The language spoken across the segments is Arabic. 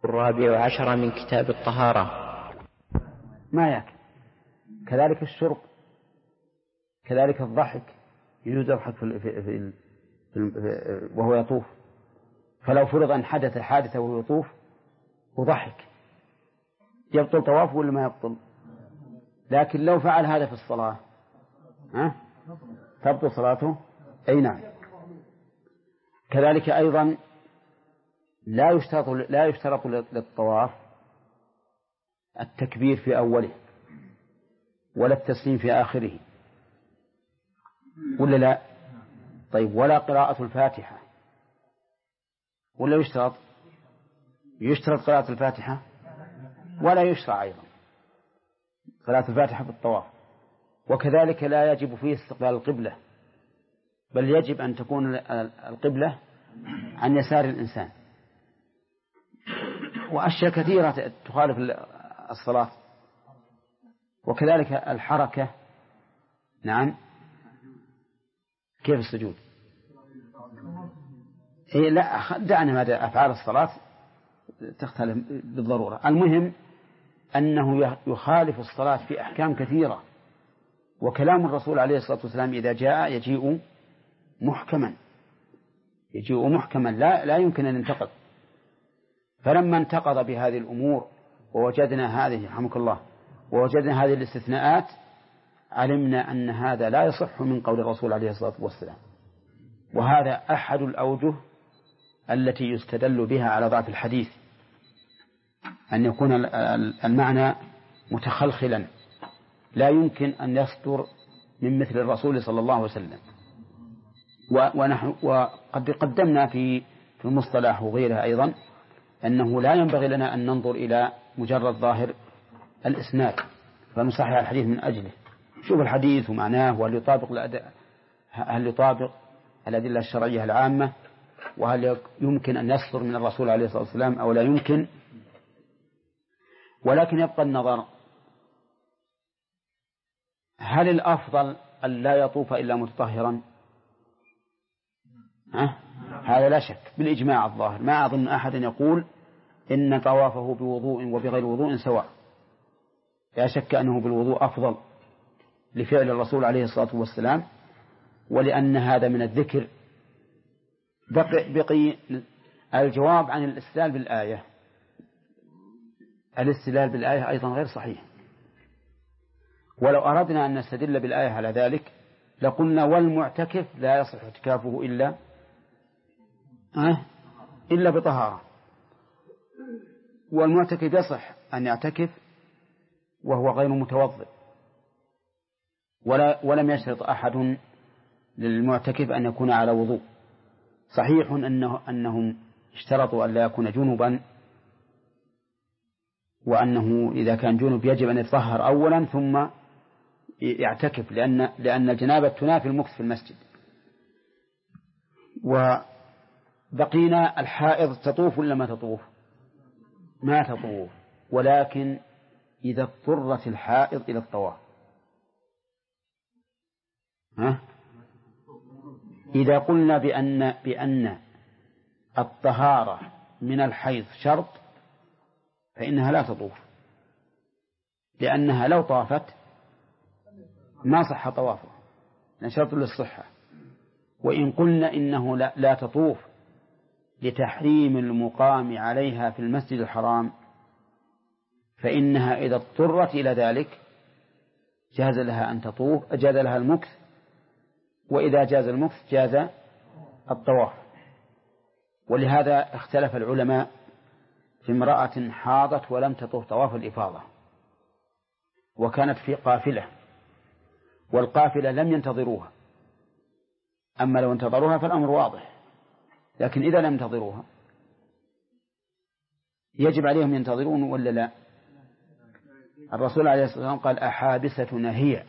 14 من كتاب الطهارة. ما يأكل. كذلك الشرب، كذلك الضحك، يجوز يضحك وهو يطوف. فلو فرض أن حدث حادثة وهو يطوف وضحك يبطل طوافه ولا ما يبطل؟ لكن لو فعل هذا في الصلاة تبطل صلاته. أي نعم. كذلك أيضا لا يشترط للطواف التكبير في أوله ولا التسليم في آخره، ولا لا؟ طيب، ولا قراءة الفاتحة، ولا يشترط؟ يشترط قراءة الفاتحة، ولا يشرع أيضا قراءة الفاتحة في الطواف. وكذلك لا يجب فيه استقبال القبلة، بل يجب أن تكون القبلة عن يسار الإنسان. وأشياء كثيرة تخالف الصلاة. وكذلك الحركة. نعم. كيف السجود؟ لا، دعنا ماذا أفعال الصلاة تختلف بالضرورة. المهم أنه يخالف الصلاة في أحكام كثيرة. وكلام الرسول عليه الصلاة والسلام إذا جاء يجيء محكما لا يمكن أن ينتقض. فلما انتقض بهذه الأمور ووجدنا هذه رحمك الله ووجدنا هذه الاستثناءات، علمنا أن هذا لا يصح من قول الرسول عليه الصلاة والسلام. وهذا أحد الأوجه التي يستدل بها على ضعف الحديث، أن يكون المعنى متخلخلا لا يمكن أن يصدر من مثل الرسول صلى الله عليه وسلم. وقد قدمنا في المصطلح وغيرها أيضا أنه لا ينبغي لنا أن ننظر إلى مجرد ظاهر الإسناد فنصحح الحديث من أجله. شوف الحديث ومعناه، هل يطابق الأدلة الشرعية العامة، وهل يمكن أن يصدر من الرسول عليه الصلاة والسلام أو لا يمكن. ولكن يبقى النظر، هل الأفضل أن لا يطوف إلا متطهرا؟ هذا لا شك بالإجماع الظاهر. ما أظن أحد يقول إن طوافه بوضوء وبغير وضوء سواء. لا شك أنه بالوضوء أفضل لفعل الرسول عليه الصلاة والسلام، ولأن هذا من الذكر. بقي الجواب عن الاستدلال بالآية. الاستدلال بالآية أيضا غير صحيح. ولو أردنا أن نستدل بالآية على ذلك لقلنا والمعتكف لا يصح اعتكافه إلا بطهارة. والمعتكف يصح أن يعتكف وهو غير متوضئ، ولم يشرط أحد للمعتكف أن يكون على وضوء. صحيح أنهم اشترطوا أن لا يكون جنبا، وأنه إذا كان جنب يجب أن يتطهر أولا ثم يعتكف، لأن الجنابة تنافي المكث في المسجد. وبقينا الحائض تطوف ولا ما تطوف؟ ما تطوف، ولكن إذا اضطرت الحائض إلى الطواف. إذا قلنا بأن الطهارة من الحيض شرط فإنها لا تطوف، لأنها لو طافت ما صح طوافه، شرط للصحة. وإن قلنا إنه لا تطوف لتحريم المقام عليها في المسجد الحرام، فإنها إذا اضطرت إلى ذلك جاز لها أن تطوف، جاز لها المكث، وإذا جاز المكث جاز الطواف. ولهذا اختلف العلماء في امرأة حاضت ولم تطوف طواف الإفاضة وكانت في قافلة، والقافلة لم ينتظروها. أما لو انتظروها فالأمر واضح، لكن إذا لم ينتظروها يجب عليهم ينتظرون ولا لا؟ الرسول عليه الصلاة والسلام قال أحابستنا هي.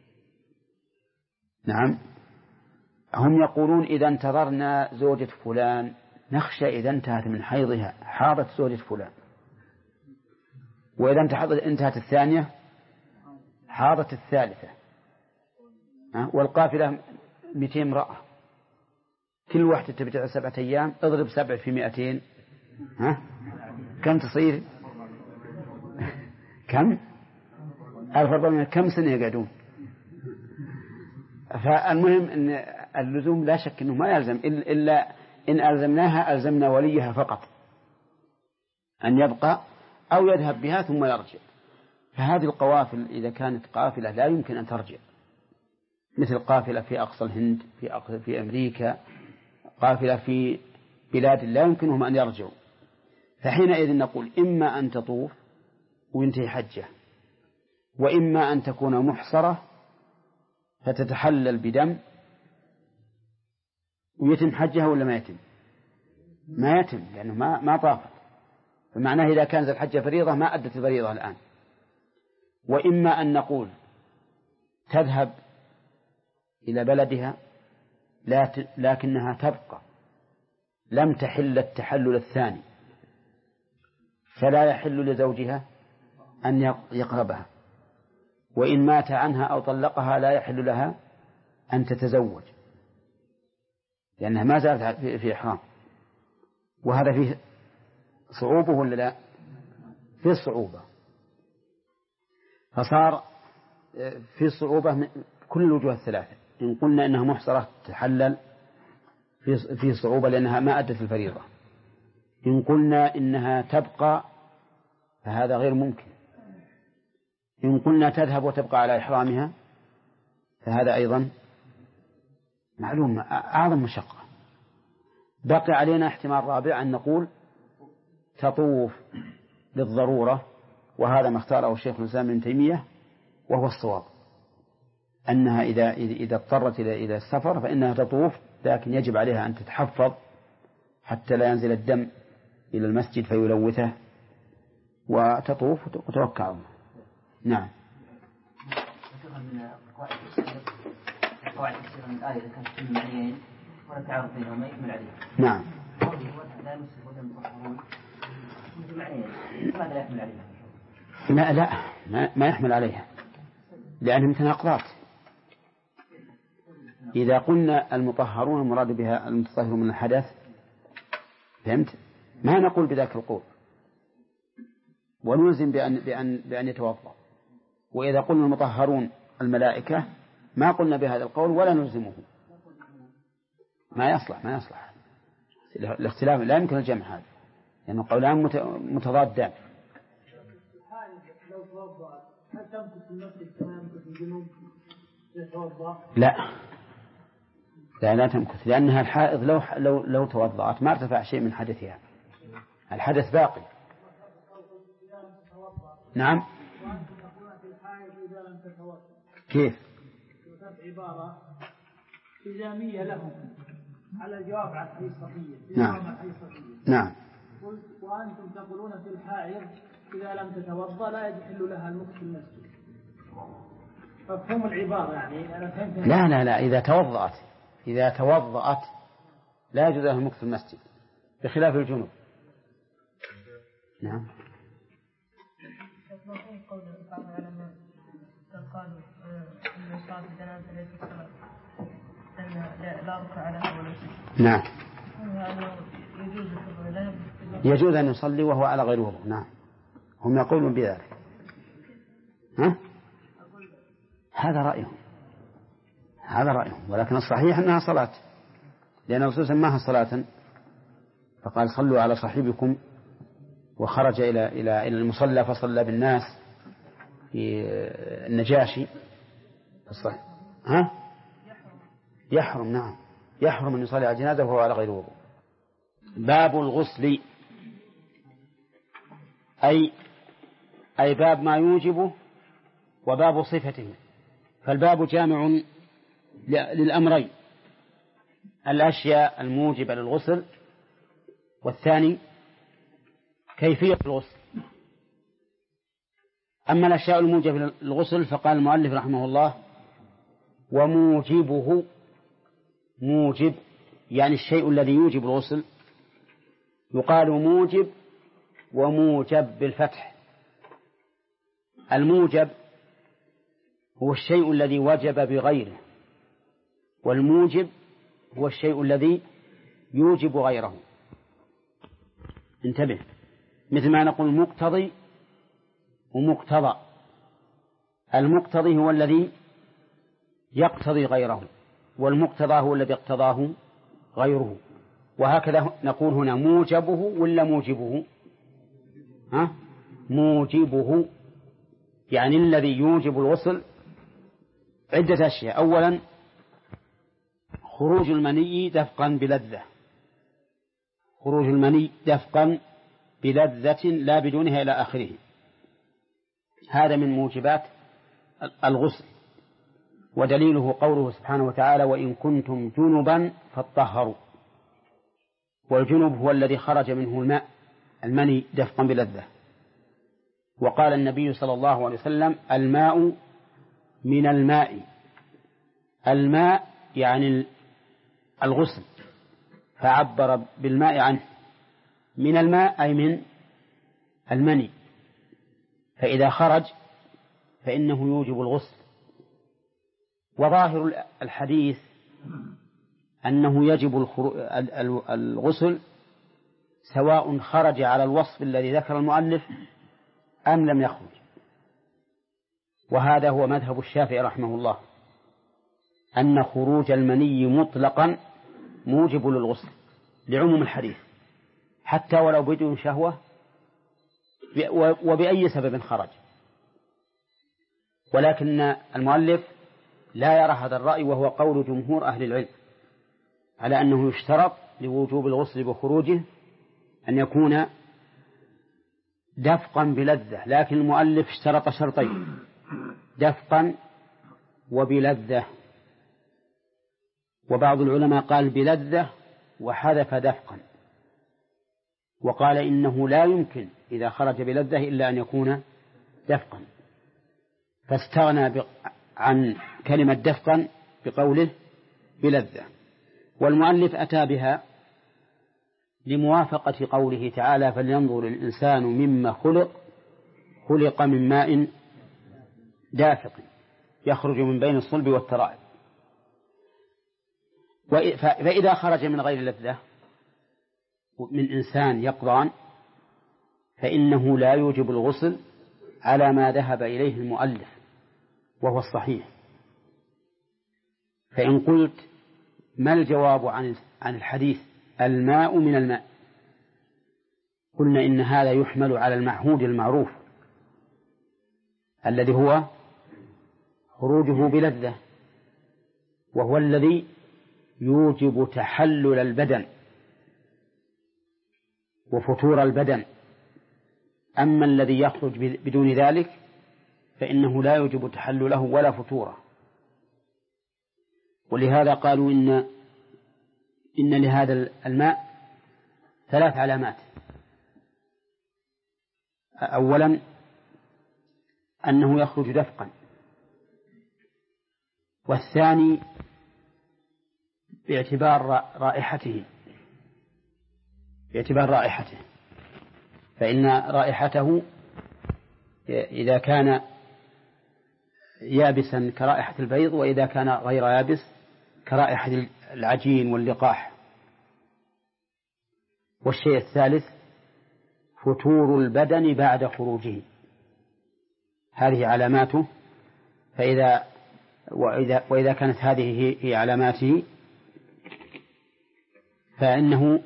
نعم. هم يقولون إذا انتظرنا زوجة فلان نخشى إذا انتهت من حيضها حاضت زوجة فلان، وإذا انتهت الثانية حاضت الثالثة. والقافلة 200 امرأة، كل واحدة تبتع 7 أيام، اضرب 7 في 200 كم تصير؟ كم؟ 1400. كم سنة يقعدون؟ فالمهم أن اللزوم لا شك أنه ما يلزم إلا إن ألزمناها ألزمنا وليها فقط أن يبقى أو يذهب بها ثم يرجع. فهذه القوافل إذا كانت قافلة لا يمكن أن ترجع، مثل قافلة في أقصى الهند، في أمريكا، قافلة في بلاد لا يمكنهم أن يرجعوا، فحينئذ نقول إما أن تطوف وينتهي حجه، وإما أن تكون محصرة فتتحلل بدم ويتم حجها، ولا ما يتم؟ ما يتم، لأنه ما طافت، فمعناه إذا كانت الحجة فريضة ما أدت الفريضة الآن. وإما أن نقول تذهب إلى بلدها لكنها تبقى لم تحل التحلل الثاني، فلا يحل لزوجها أن يقربها، وإن مات عنها أو طلقها لا يحل لها أن تتزوج، لأنها ما زالت في إحرام. وهذا فيه صعوبة ولا لا؟ فيه صعوبة، فصار في صعوبة من كل الوجوه الثلاثة. إن قلنا إنها محصرة تحلل في صعوبة لأنها ما أدت الفريضة، إن قلنا إنها تبقى فهذا غير ممكن، إن قلنا تذهب وتبقى على إحرامها فهذا أيضا معلوم أعظم مشقة. بقي علينا احتمال رابع أن نقول تطوف للضرورة، وهذا ما اختاره الشيخ الإسلام ابن تيمية وهو الصواب، أنها إذا اضطرت إلى السفر فإنها تطوف، لكن يجب عليها أن تتحفظ حتى لا ينزل الدم إلى المسجد فيلوثه، وتطوف وتوكل على الله. نعم. قواعد تفسير من الآية إذا كانت في المعنيين ولا تعارض بينهما يكمل عليه. نعم. لا يمسك ودم مطهرون في معنيين، ماذا لا يحمل عليها؟ لا ما يحمل عليها، لأنها متناقضات. إذا قلنا المطهرون المراد بها المتطهرون من الحدث، فهمت؟ ما نقول بذاك القول ونلزم بأن يتوضأ. وإذا قلنا المطهرون الملائكة ما قلنا بهذا القول ولا نلزمه، ما يصلح الاختلاف لا يمكن الجمع هذا، لأنه يعني قولان متضادان. لو توضأ هل تمكث في المسجد كما يمكث في الجنوب يتوضأ؟ لا تمكث، لأنها الحائض لو توضأت ما ارتفع شيء من حدثها، الحدث باقي. نعم. كيف؟ عبارة إلزامية لهم على الجواب عن حديث صحيح. نعم. قلت وأنتم تقولون في الحائض إذا لم تتوضأ لا يحل لها المكث في المسجد. ففهم العبارة يعني أنا فهمت. لا إذا توضأت لا يجوز لها المكث في المسجد بخلاف الجنوب. نعم. قول بعض العلماء قالوا أن صلاة الجنازة ليست صلاة لأن لا ركع لها ولا شيء. نعم. يجوز أن يصلي وهو على غير وضوء. نعم، هم يقولون بذلك. هذا رأيهم، ولكن الصحيح أنها صلاة، لأن الرسول سماها صلاة فقال صلوا على صاحبكم، وخرج إلى المصلى فصلى بالناس في النجاشي. يحرم. نعم، يحرم أن يصلي على الجنازة وهو على غير وضوء. باب الغسل أي باب ما يوجبه وباب صفته، فالباب جامع للأمرين: الأشياء الموجبة للغسل، والثاني كيفية الغسل. أما الأشياء الموجبة للغسل فقال المؤلف رحمه الله: وموجبه، موجب يعني الشيء الذي يوجب الغسل، يقال موجب وموجب بالفتح. الموجب هو الشيء الذي وجب بغيره، والموجب هو الشيء الذي يوجب غيره. انتبه، مثل ما نقول مقتضي ومقتضى. المقتضي هو الذي يقتضي غيره، والمقتضى هو الذي اقتضاه غيره. وهكذا نقول هنا موجبه ولا موجبه؟ موجبه، يعني الذي يوجب الغسل عدة أشياء. أولا خروج المني دفقا بلذة، خروج المني دفقا بلذة لا بدونها إلى آخره، هذا من موجبات الغسل. ودليله قوله سبحانه وتعالى: وإن كنتم جنبا فاطهروا. والجنب هو الذي خرج منه الماء المني دفقا بلذة. وقال النبي صلى الله عليه وسلم: الماء من الماء. الماء يعني الغسل، فعبر بالماء عنه. من الماء أي من المني، فإذا خرج فإنه يوجب الغسل. وظاهر الحديث أنه يجب الغسل سواء خرج على الوصف الذي ذكر المؤلف أم لم يخرج. وهذا هو مذهب الشافعي رحمه الله، أن خروج المني مطلقا موجب للغسل لعموم الحديث، حتى ولو بدون شهوة وبأي سبب خرج. ولكن المؤلف لا يرى هذا الرأي، وهو قول جمهور أهل العلم على أنه يشترط لوجوب الغسل بخروجه أن يكون دفقا بلذة. لكن المؤلف اشترط شرطين: دفقا وبلذة. وبعض العلماء قال بلذة وحذف دفقا، وقال إنه لا يمكن إذا خرج بلذة إلا أن يكون دفقا، فاستغنى عن كلمة دفقا بقوله بلذة. والمؤلف أتى بها لموافقة قوله تعالى: فلينظر الإنسان مما خلق من ماء دافق يخرج من بين الصلب والترائب. فإذا خرج من غير لذة من إنسان يقظان فإنه لا يوجب الغسل على ما ذهب إليه المؤلف، وهو الصحيح. فإن قلت ما الجواب عن الحديث الماء من الماء، قلنا إن هذا يحمل على المعهود المعروف الذي هو خروجه بلذة، وهو الذي يوجب تحلل البدن وفتور البدن. أما الذي يخرج بدون ذلك فإنه لا يوجب تحلله ولا فتوره. ولهذا قالوا إن لهذا الماء 3 علامات: أولا أنه يخرج دفقا، والثاني باعتبار رائحته، فإن رائحته إذا كان يابسا كرائحة البيض، وإذا كان غير يابس كرائحة العجين واللقاح. والشيء الثالث فتور البدن بعد خروجه، هذه علاماته. وإذا كانت هذه هي علاماته فإنه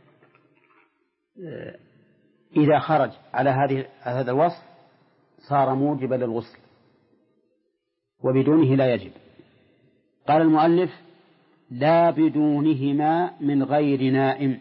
إذا خرج على هذا الوصف صار موجبا للغسل، وبدونه لا يجب. قال المؤلف: لا بدونهما من غير نائم.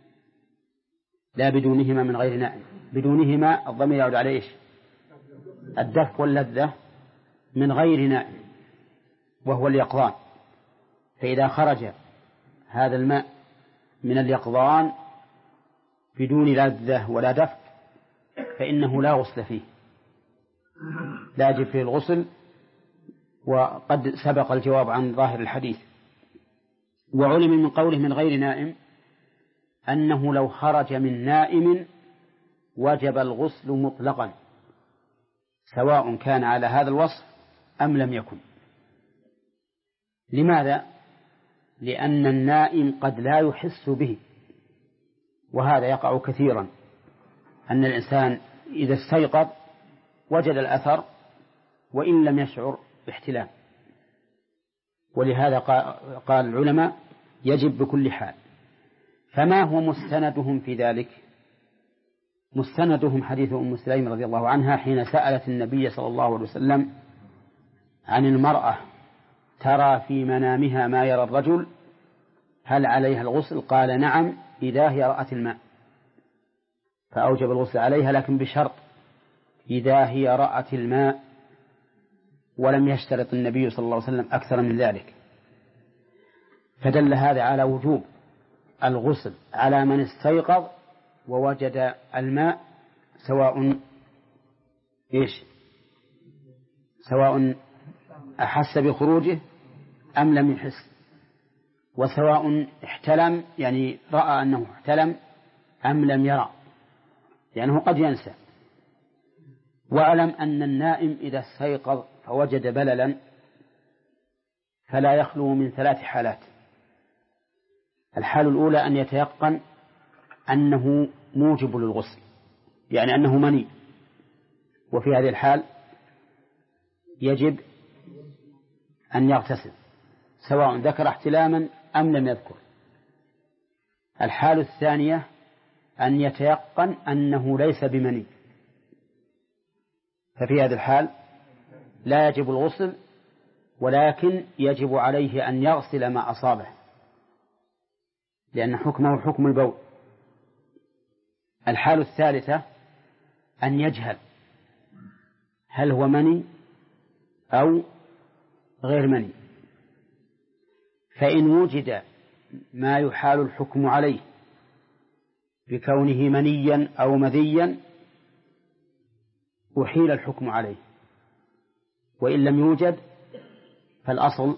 لا بدونهما من غير نائم. بدونهما الضمير يعود على إيش؟ الدفق واللذة من غير نائم، وهو اليقظان. فإذا خرج هذا الماء من اليقظان بدون لذة ولا دفق فإنه لا غسل فيه، لا يجب فيه الغسل. وقد سبق الجواب عن ظاهر الحديث. وعلم من قوله من غير نائم أنه لو خرج من نائم وجب الغسل مطلقا، سواء كان على هذا الوصف أم لم يكن. لماذا؟ لأن النائم قد لا يحس به، وهذا يقع كثيرا. أن الإنسان إذا استيقظ وجد الأثر وإن لم يشعر باحتلام، ولهذا قال العلماء يجب بكل حال. فما هو مستندهم في ذلك؟ مستندهم حديث أم سليم رضي الله عنها حين سألت النبي صلى الله عليه وسلم عن المرأة ترى في منامها ما يرى الرجل هل عليها الغسل؟ قال نعم إذا هي رأت الماء، فأوجب الغسل عليها لكن بشرط إذا هي رأت الماء، ولم يشترط النبي صلى الله عليه وسلم أكثر من ذلك. فدل هذا على وجوب الغسل على من استيقظ ووجد الماء، سواء أحس بخروجه أم لم يحس، وسواء احتلم يعني رأى أنه احتلم أم لم يرى، لأنه قد ينسى. وأعلم أن النائم إذا استيقظ فوجد بللا فلا يخلو من 3 حالات. الحالة الأولى أن يتيقن أنه موجب للغسل، يعني أنه مني، وفي هذه الحال يجب أن يغتسل سواء ذكر احتلاما أم لم يذكر. الحالة الثانية أن يتيقن أنه ليس بمني، ففي هذه الحال لا يجب الغسل، ولكن يجب عليه أن يغسل ما أصابه، لأن حكمه حكم البول. الحالة الثالثة أن يجهل هل هو مني أو غير مني، فإن وجد ما يحال الحكم عليه بكونه منيا أو مذيا أحيل الحكم عليه، وإن لم يوجد فالأصل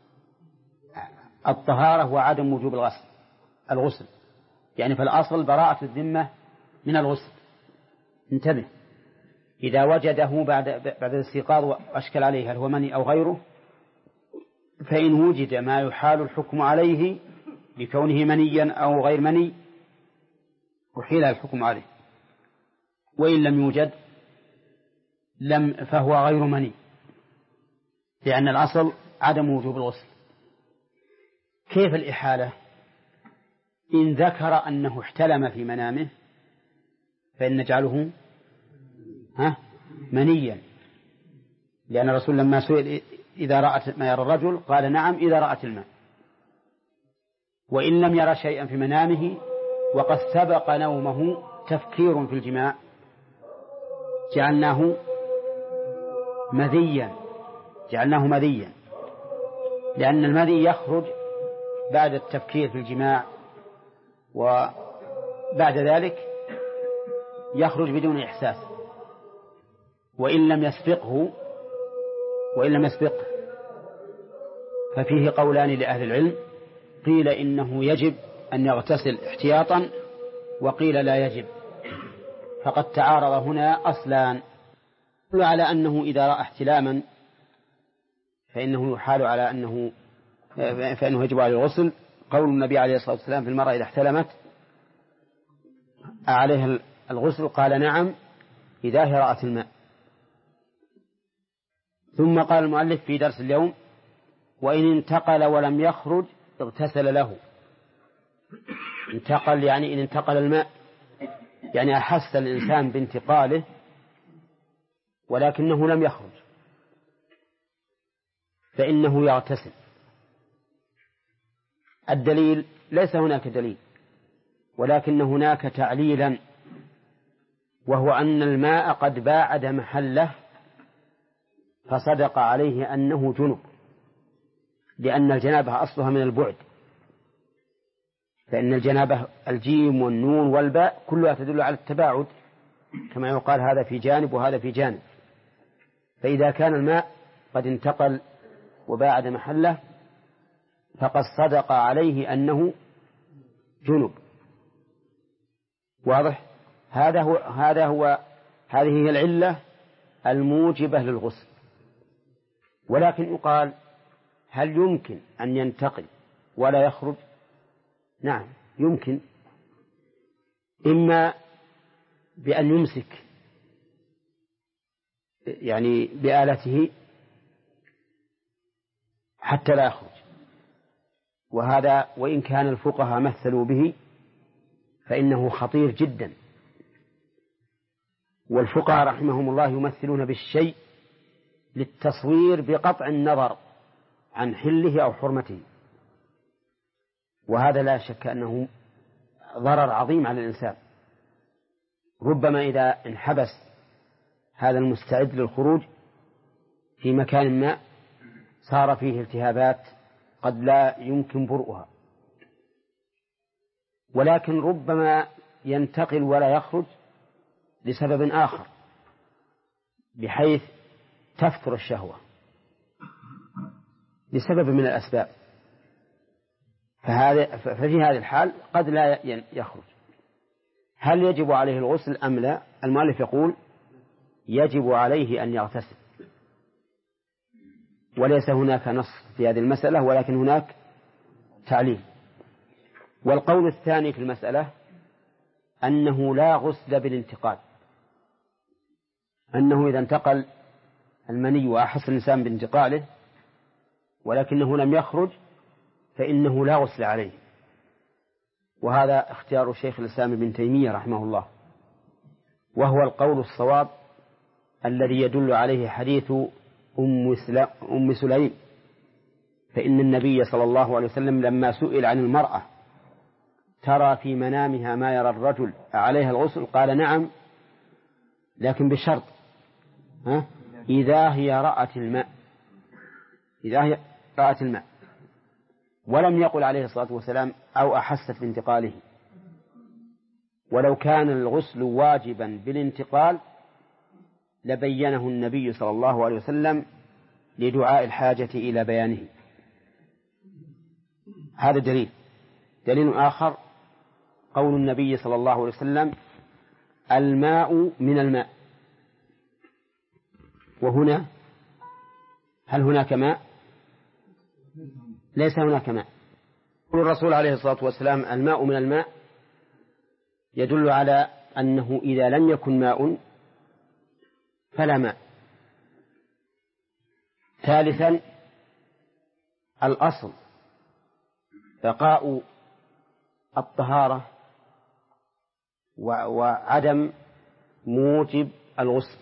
الطهارة وعدم وجوب الغسل، يعني فالأصل براءة الذمة من الغسل. انتبه، إذا وجده بعد الاستيقاظ وأشكل عليه هل هو مني أو غيره، فإن وجد ما يحال الحكم عليه بكونه منيا أو غير مني أحيل الحكم عليه، وإن لم يوجد فهو غير مني، لأن الأصل عدم وجوب الغسل. كيف الإحالة؟ إن ذكر أنه احتلم في منامه فإن نجعله منيا، لأن الرسول لما سئل إذا رأت ما يرى الرجل قال نعم إذا رأت الماء. وإن لم يرى شيئا في منامه وقد سبق نومه تفكير في الجماع جعلناه مذيا، لأن المذي يخرج بعد التفكير في الجماع، وبعد ذلك يخرج بدون إحساس. وإن لم يسبقه ففيه قولان لأهل العلم، قيل إنه يجب أن يغتسل احتياطا، وقيل لا يجب. فقد تعارض هنا أصلان، كل على أنه إذا رأى احتلاما فإنه يحال على فإنه يجب عليه الغسل. قول النبي عليه الصلاة والسلام في المرأة إذا احتلمت عليها الغسل، قال نعم إذا هي رأت الماء. ثم قال المؤلف في درس اليوم وإن انتقل ولم يخرج اغتسل له. انتقل يعني إن انتقل الماء، يعني أحس الإنسان بانتقاله ولكنه لم يخرج فإنه يغتسل. الدليل ليس هناك دليل، ولكن هناك تعليلا، وهو أن الماء قد باعد محله فصدق عليه أنه جنب، لأن الجنابة أصلها من البعد، فإن الجنابة الجيم والنون والباء كلها تدل على التباعد، كما يقال هذا في جانب وهذا في جانب. فإذا كان الماء قد انتقل وباعد محله فقد صدق عليه أنه جنب. واضح؟ هذه هي العلة الموجبة للغسل. ولكن يقال هل يمكن أن ينتقل ولا يخرج؟ نعم يمكن، إما بأن يمسك يعني بآلته حتى لا يخرج. وهذا وإن كان الفقهاء مثلوا به فإنه خطير جدا، والفقهاء رحمهم الله يمثلون بالشيء للتصوير بقطع النظر عن حله أو حرمته، وهذا لا شك أنه ضرر عظيم على الإنسان. ربما إذا انحبس هذا المستعد للخروج في مكان ما صار فيه التهابات قد لا يمكن برؤها، ولكن ربما ينتقل ولا يخرج لسبب آخر بحيث تفتر الشهوة لسبب من الأسباب، ففي هذه الحال قد لا يخرج. هل يجب عليه الغسل أم لا؟ المؤلف يقول يجب عليه أن يغتسل، وليس هناك نص في هذه المسألة ولكن هناك تعليل. والقول الثاني في المسألة أنه لا غسل بالانتقال، أنه إذا انتقل المني وأحس الإنسان بانتقاله ولكنه لم يخرج فإنه لا غسل عليه، وهذا اختيار شيخ الإسلام ابن تيمية رحمه الله، وهو القول الصواب الذي يدل عليه حديث أم سليم، فإن النبي صلى الله عليه وسلم لما سئل عن المرأة ترى في منامها ما يرى الرجل عليها الغسل قال نعم، لكن بشرط إذا هي رأت الماء، إذا هي رأت الماء، ولم يقل عليه الصلاة والسلام أو أحست بانتقاله. ولو كان الغسل واجبا بالانتقال لبينه النبي صلى الله عليه وسلم لدعاء الحاجة إلى بيانه. هذا دليل آخر قول النبي صلى الله عليه وسلم الماء من الماء، وهنا هل هناك ماء؟ ليس هناك ماء. قول الرسول عليه الصلاة والسلام الماء من الماء يدل على أنه إذا لم يكن ماء فلا ماء. ثالثا الأصل بقاء الطهارة وعدم موجب الغسل،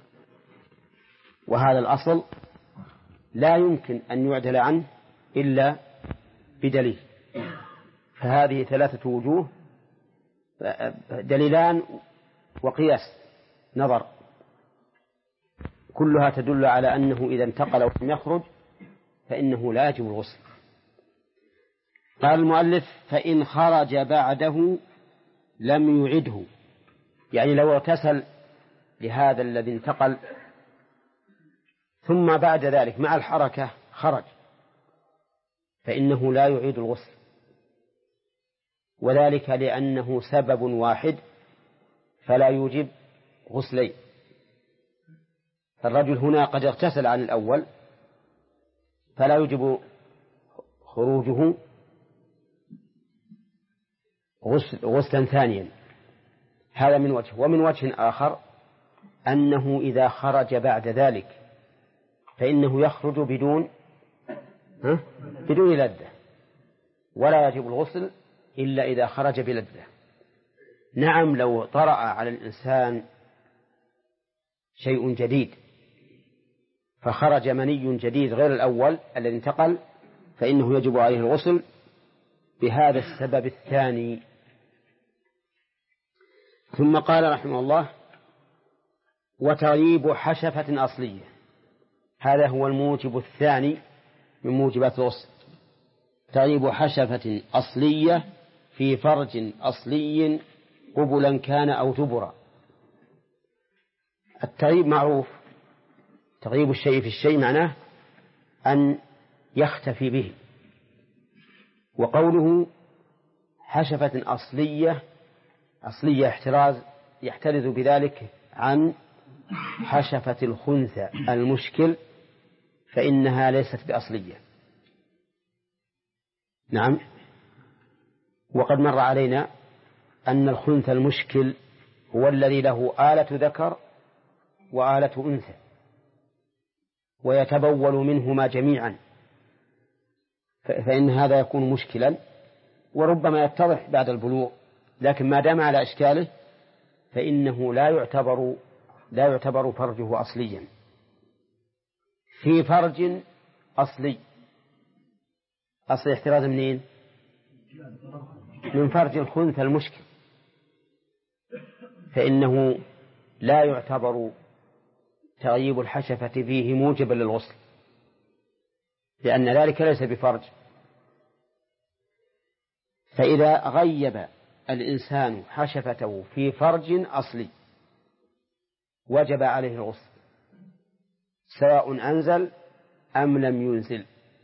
وهذا الأصل لا يمكن أن يعدل عنه إلا بدليل. فهذه ثلاثة وجوه، دليلان وقياس نظر، كلها تدل على أنه إذا انتقل ولم يخرج فإنه لا يجب الغسل. قال المؤلف فإن خرج بعده لم يعده، يعني لو اغتسل لهذا الذي انتقل ثم بعد ذلك مع الحركة خرج فإنه لا يعيد الغسل، وذلك لأنه سبب واحد فلا يوجب غسلين. الرجل هنا قد اغتسل عن الأول فلا يوجب خروجه غسلا ثانيا، هذا من وجه. ومن وجه آخر أنه إذا خرج بعد ذلك فإنه يخرج بدون لذة، ولا يجب الغسل إلا إذا خرج بلذة. نعم لو طرأ على الإنسان شيء جديد فخرج مني جديد غير الأول الذي انتقل فإنه يجب عليه الغسل بهذا السبب الثاني. ثم قال رحمه الله وتغييب حشفة أصلية، هذا هو الموجب الثاني من موجبات الغسل، تغييب حشفة أصلية في فرج أصلي قبلا كان أو دبرا. التغييب معروف، تغييب الشيء في الشيء معناه أن يختفي به، وقوله حشفة أصلية يحترز بذلك عن حشفة الخنثى المشكل فإنها ليست بأصلية. نعم، وقد مر علينا أن الخنثى المشكل هو الذي له آلة ذكر وآلة أنثى ويتبول منهما جميعا، فإن هذا يكون مشكلا وربما يتضح بعد البلوغ، لكن ما دام على إشكاله فإنه لا يعتبر فرجه أصليا. في فرج أصلي، أصل احتراز منين؟ من فرج الخنثى المشكل، فإنه لا يعتبر تغييب الحشفة فيه موجبا للغسل، لأن ذلك ليس بفرج. فإذا غيب الإنسان حشفته في فرج أصلي وجب عليه الغسل سواء أنزل أم لم ينزل،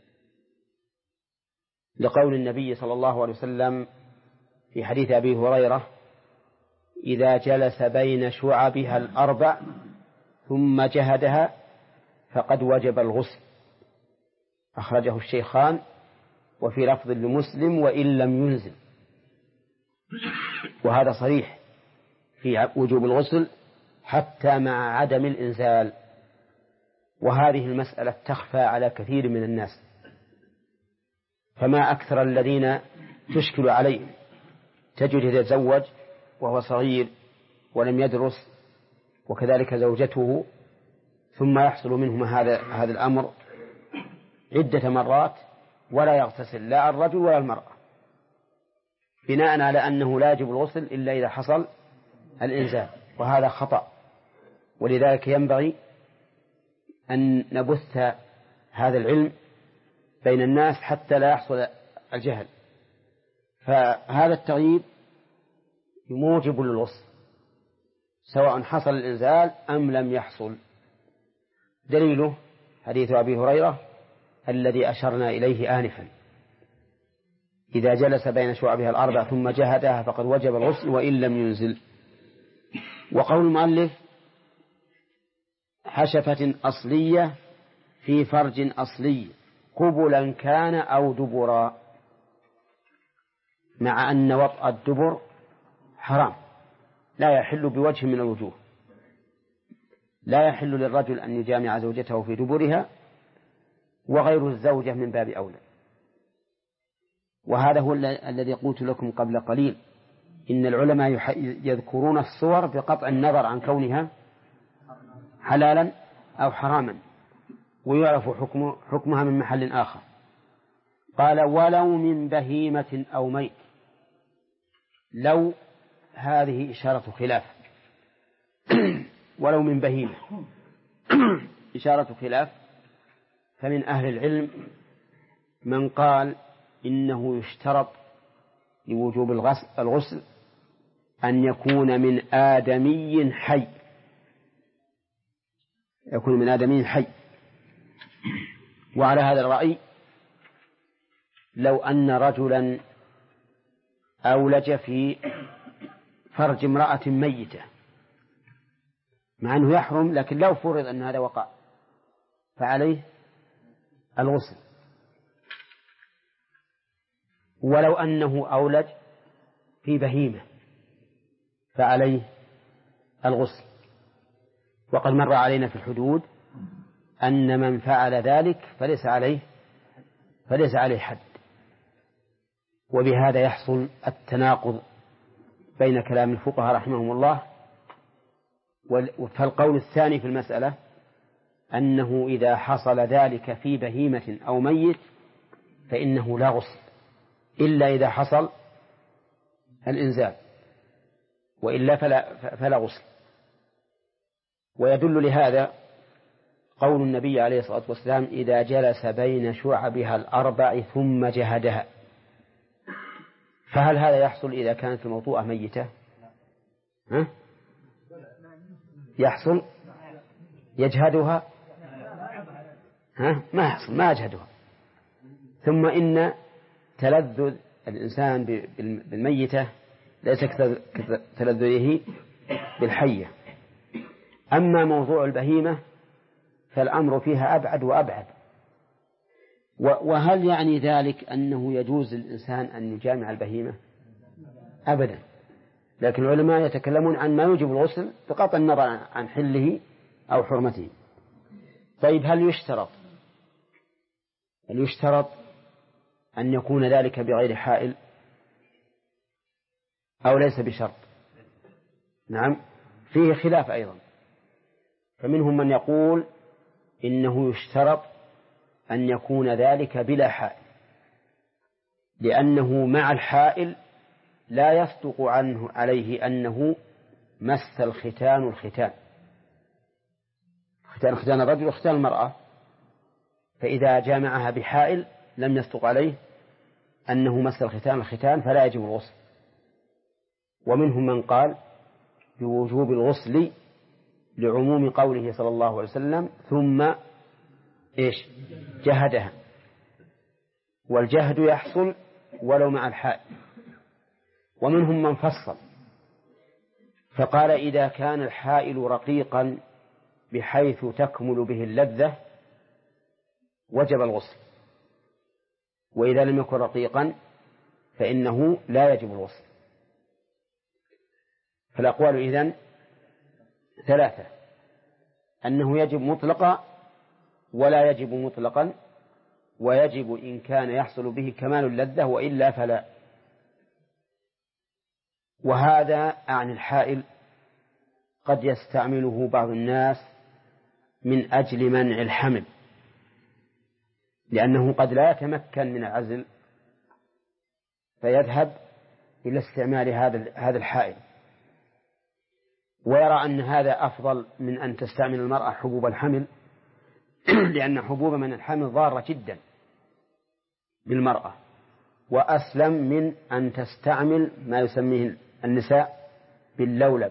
لقول النبي صلى الله عليه وسلم في حديث أبي هريرة: إذا جلس بين شعبها الأربع ثم جهدها فقد وجب الغسل، أخرجه الشيخان، وفي لفظ لمسلم: وإن لم ينزل. وهذا صريح في وجوب الغسل حتى مع عدم الإنزال، وهذه المسألة تخفى على كثير من الناس، فما أكثر الذين تشكل عليهم. تجد يتزوج وهو صغير ولم يدرس، وكذلك زوجته، ثم يحصل منهما هذا الأمر عدة مرات ولا يغتسل لا الرجل ولا المرأة، بناء على أنه لا يجب الغسل إلا إذا حصل الإنزال، وهذا خطأ. ولذلك ينبغي أن نبث هذا العلم بين الناس حتى لا يحصل الجهل. فهذا التغييب موجب للغسل سواء حصل الإنزال أم لم يحصل. دليله حديث أبي هريرة الذي أشرنا إليه آنفا: إذا جلس بين شعبها الأربع ثم جهدها فقد وجب الغسل وإن لم ينزل. وقول المؤلف: حشفة أصلية في فرج أصلي قبلا كان أو دبرا، مع أن وطأ الدبر حرام لا يحل بوجه من الوجوه، لا يحل للرجل أن يجامع زوجته في دبرها، وغير الزوجة من باب أولى. وهذا هو الذي قلت لكم قبل قليل، إن العلماء يذكرون الصور بقطع النظر عن كونها حلالا أو حراما، ويعرف حكمها من محل آخر. قال: ولو من بهيمة أو ميت. لو هذه إشارة خلاف ولو من بهيمة إشارة خلاف. فمن أهل العلم من قال إنه يشترط لوجوب الغسل أن يكون من آدمي حي، يكون من آدمي حي. وعلى هذا الرأي لو أن رجلا أولج في فرج امرأة ميتة، مع أنه يحرم، لكن لو فرض أن هذا وقع فعليه الغسل. ولو أنه أولج في بهيمة فعليه الغسل. وقد مر علينا في الحدود أن من فعل ذلك فليس عليه حد. وبهذا يحصل التناقض بين كلام الفقهاء رحمهم الله. فالقول الثاني في المسألة أنه إذا حصل ذلك في بهيمة أو ميت فإنه لا غسل إلا إذا حصل الإنزال، وإلا فلا غسل. ويدل لهذا قول النبي عليه الصلاة والسلام: إذا جلس بين شعبها الأربع ثم جهدها. فهل هذا يحصل إذا كانت الموطوءة ميتة؟ يحصل يجهدها؟ ما يحصل، ما يجهدها. ثم إن تلذذ الإنسان بالميتة ليس كتلذذه بالحية. أما موضوع البهيمة فالأمر فيها أبعد وأبعد. وهل يعني ذلك أنه يجوز للإنسان أن يجامع البهيمة؟ أبدا، لكن العلماء يتكلمون عن ما يوجب الغسل بقطع النظر عن حله أو حرمته. طيب هل يشترط أن يكون ذلك بغير حائل أو ليس بشرط؟ نعم، فيه خلاف أيضا، فمنهم من يقول إنه يشترط أن يكون ذلك بلا حائل، لأنه مع الحائل لا يصدق عليه أنه مس الختان ختان الرجل وختان المرأة، فإذا جامعها بحائل لم يصدق عليه أنه مس الختان فلا يجب الغسل. ومنهم من قال بوجوب الغسل لعموم قوله صلى الله عليه وسلم ثم جهدها، والجهد يحصل ولو مع الحائل. ومنهم من فصل فقال إذا كان الحائل رقيقا بحيث تكمل به اللذة وجب الغسل، وإذا لم يكن رقيقا فإنه لا يجب الغسل. فالأقوال إذن ثلاثة: أنه يجب مطلقا ولا يجب مطلقا، ويجب إن كان يحصل به كمال اللذة وإلا فلا. وهذا عن الحائل قد يستعمله بعض الناس من أجل منع الحمل، لأنه قد لا يتمكن من العزل فيذهب إلى استعمال هذا الحائل، ويرى أن هذا أفضل من أن تستعمل المرأة حبوب الحمل، لأن حبوب من الحمل ضارة جدا بالمرأة، وأسلم من أن تستعمل ما يسميه النساء باللولب،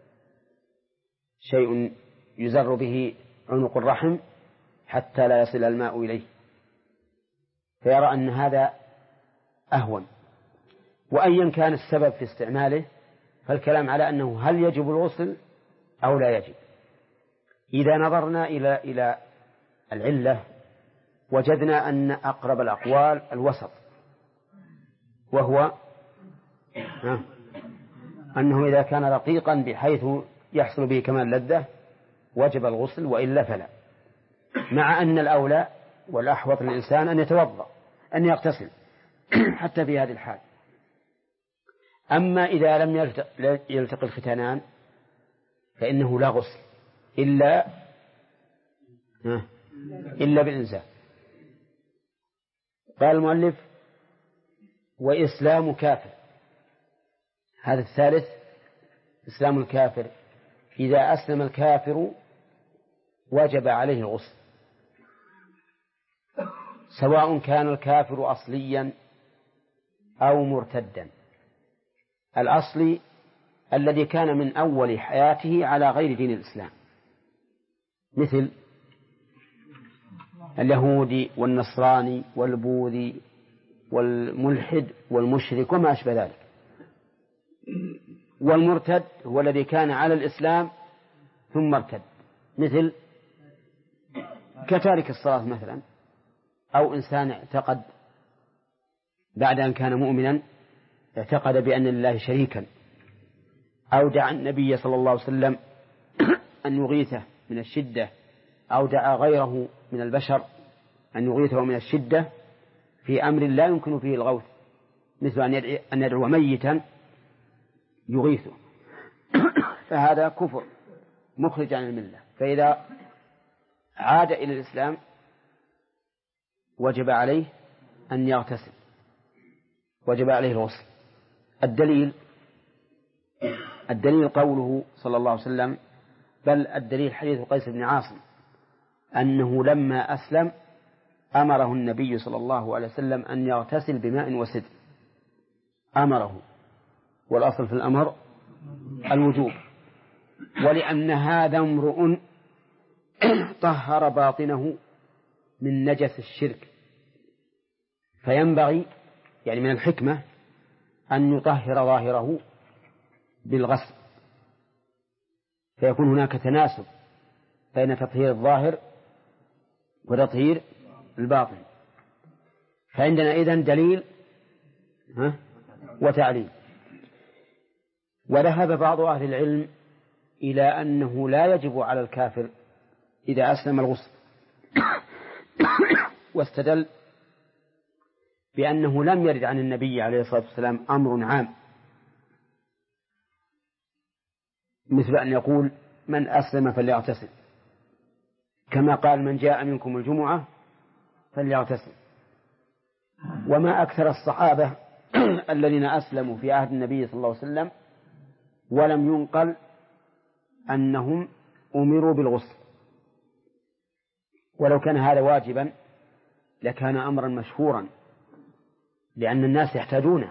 شيء يزر به عنق الرحم حتى لا يصل الماء إليه، فيرى أن هذا أهون. وأيا كان السبب في استعماله فالكلام على أنه هل يجب الغسل أو لا يجب. إذا نظرنا إلى العلة وجدنا أن أقرب الأقوال الوسط، وهو أنه إذا كان رقيقا بحيث يحصل به كمال اللذة وجب الغسل وإلا فلا، مع أن الأولى والأحوط للإنسان أن يتوضأ أن يغتسل حتى في هذه الحال. أما إذا لم يلتقي الختانان فإنه لا غسل إلا بالإنزال. قال المؤلف: وإسلام كافر. هذا الثالث إسلام الكافر، إذا أسلم الكافر وجب عليه الغسل، سواء كان الكافر أصليا أو مرتدا. الأصلي الذي كان من أول حياته على غير دين الإسلام، مثل اليهودي والنصراني والبوذي والملحد والمشرك وما أشبه ذلك. والمرتد هو الذي كان على الإسلام ثم ارتد، مثل كتارك الصلاة مثلا، أو إنسان اعتقد بعد أن كان مؤمنا اعتقد بأن لله شريكا، أو دعا النبي صلى الله عليه وسلم أن يغيثه من الشدة، أو دعا غيره من البشر أن يغيثه من الشدة في أمر لا يمكن فيه الغوث، مثل أن يدعو ميتا يغيثه، فهذا كفر مخرج عن الملة. فإذا عاد إلى الإسلام وجب عليه أن يغتسل، وجب عليه الغسل. الدليل قوله صلى الله عليه وسلم، بل الدليل حديث قيس بن عاصم أنه لما أسلم أمره النبي صلى الله عليه وسلم أن يغتسل بماء وسدر، أمره، والأصل في الأمر الوجوب، ولأن هذا امرؤ طهر باطنه من نجس الشرك، فينبغي يعني من الحكمة أن يطهر ظاهره بالغسل، فيكون هناك تناسب بين تطهير الظاهر وتطهير الباطن. فعندنا إذن دليل وتعليل. وذهب بعض أهل العلم إلى أنه لا يجب على الكافر إذا أسلم الغسل واستدل بأنه لم يرد عن النبي عليه الصلاة والسلام أمر عام، مثل أن يقول من أسلم فليغتسل، كما قال من جاء منكم الجمعة فليغتسل. وما أكثر الصحابة الذين أسلموا في عهد النبي صلى الله عليه وسلم ولم ينقل أنهم أمروا بالغسل، ولو كان هذا واجبا لكان أمرا مشهورا لأن الناس يحتاجونه،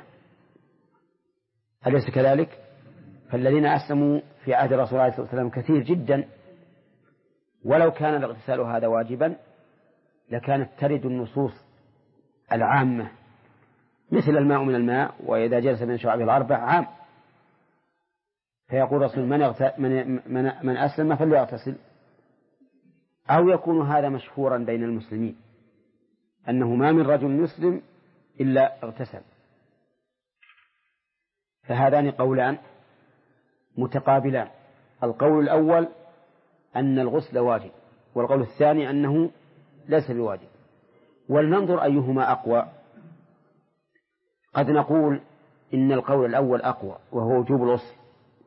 أليس كذلك؟ فالذين أسلموا في عهد الرسول عليه الصلاة والسلام كثير جدا، ولو كان الاغتسال هذا واجبا لكانت ترد النصوص العامة مثل الماء من الماء وإذا جلس من شعبه الأربع عام، فيقول رسول من أسلم فليغتسل. أو يكون هذا مشهورا بين المسلمين أنه ما من رجل يسلم إلا اغتسل. فهذان قولان متقابلان، القول الأول أن الغسل واجب، والقول الثاني أنه ليس بواجب. ولننظر أيهما أقوى. قد نقول إن القول الأول أقوى وهو وجوب الغسل،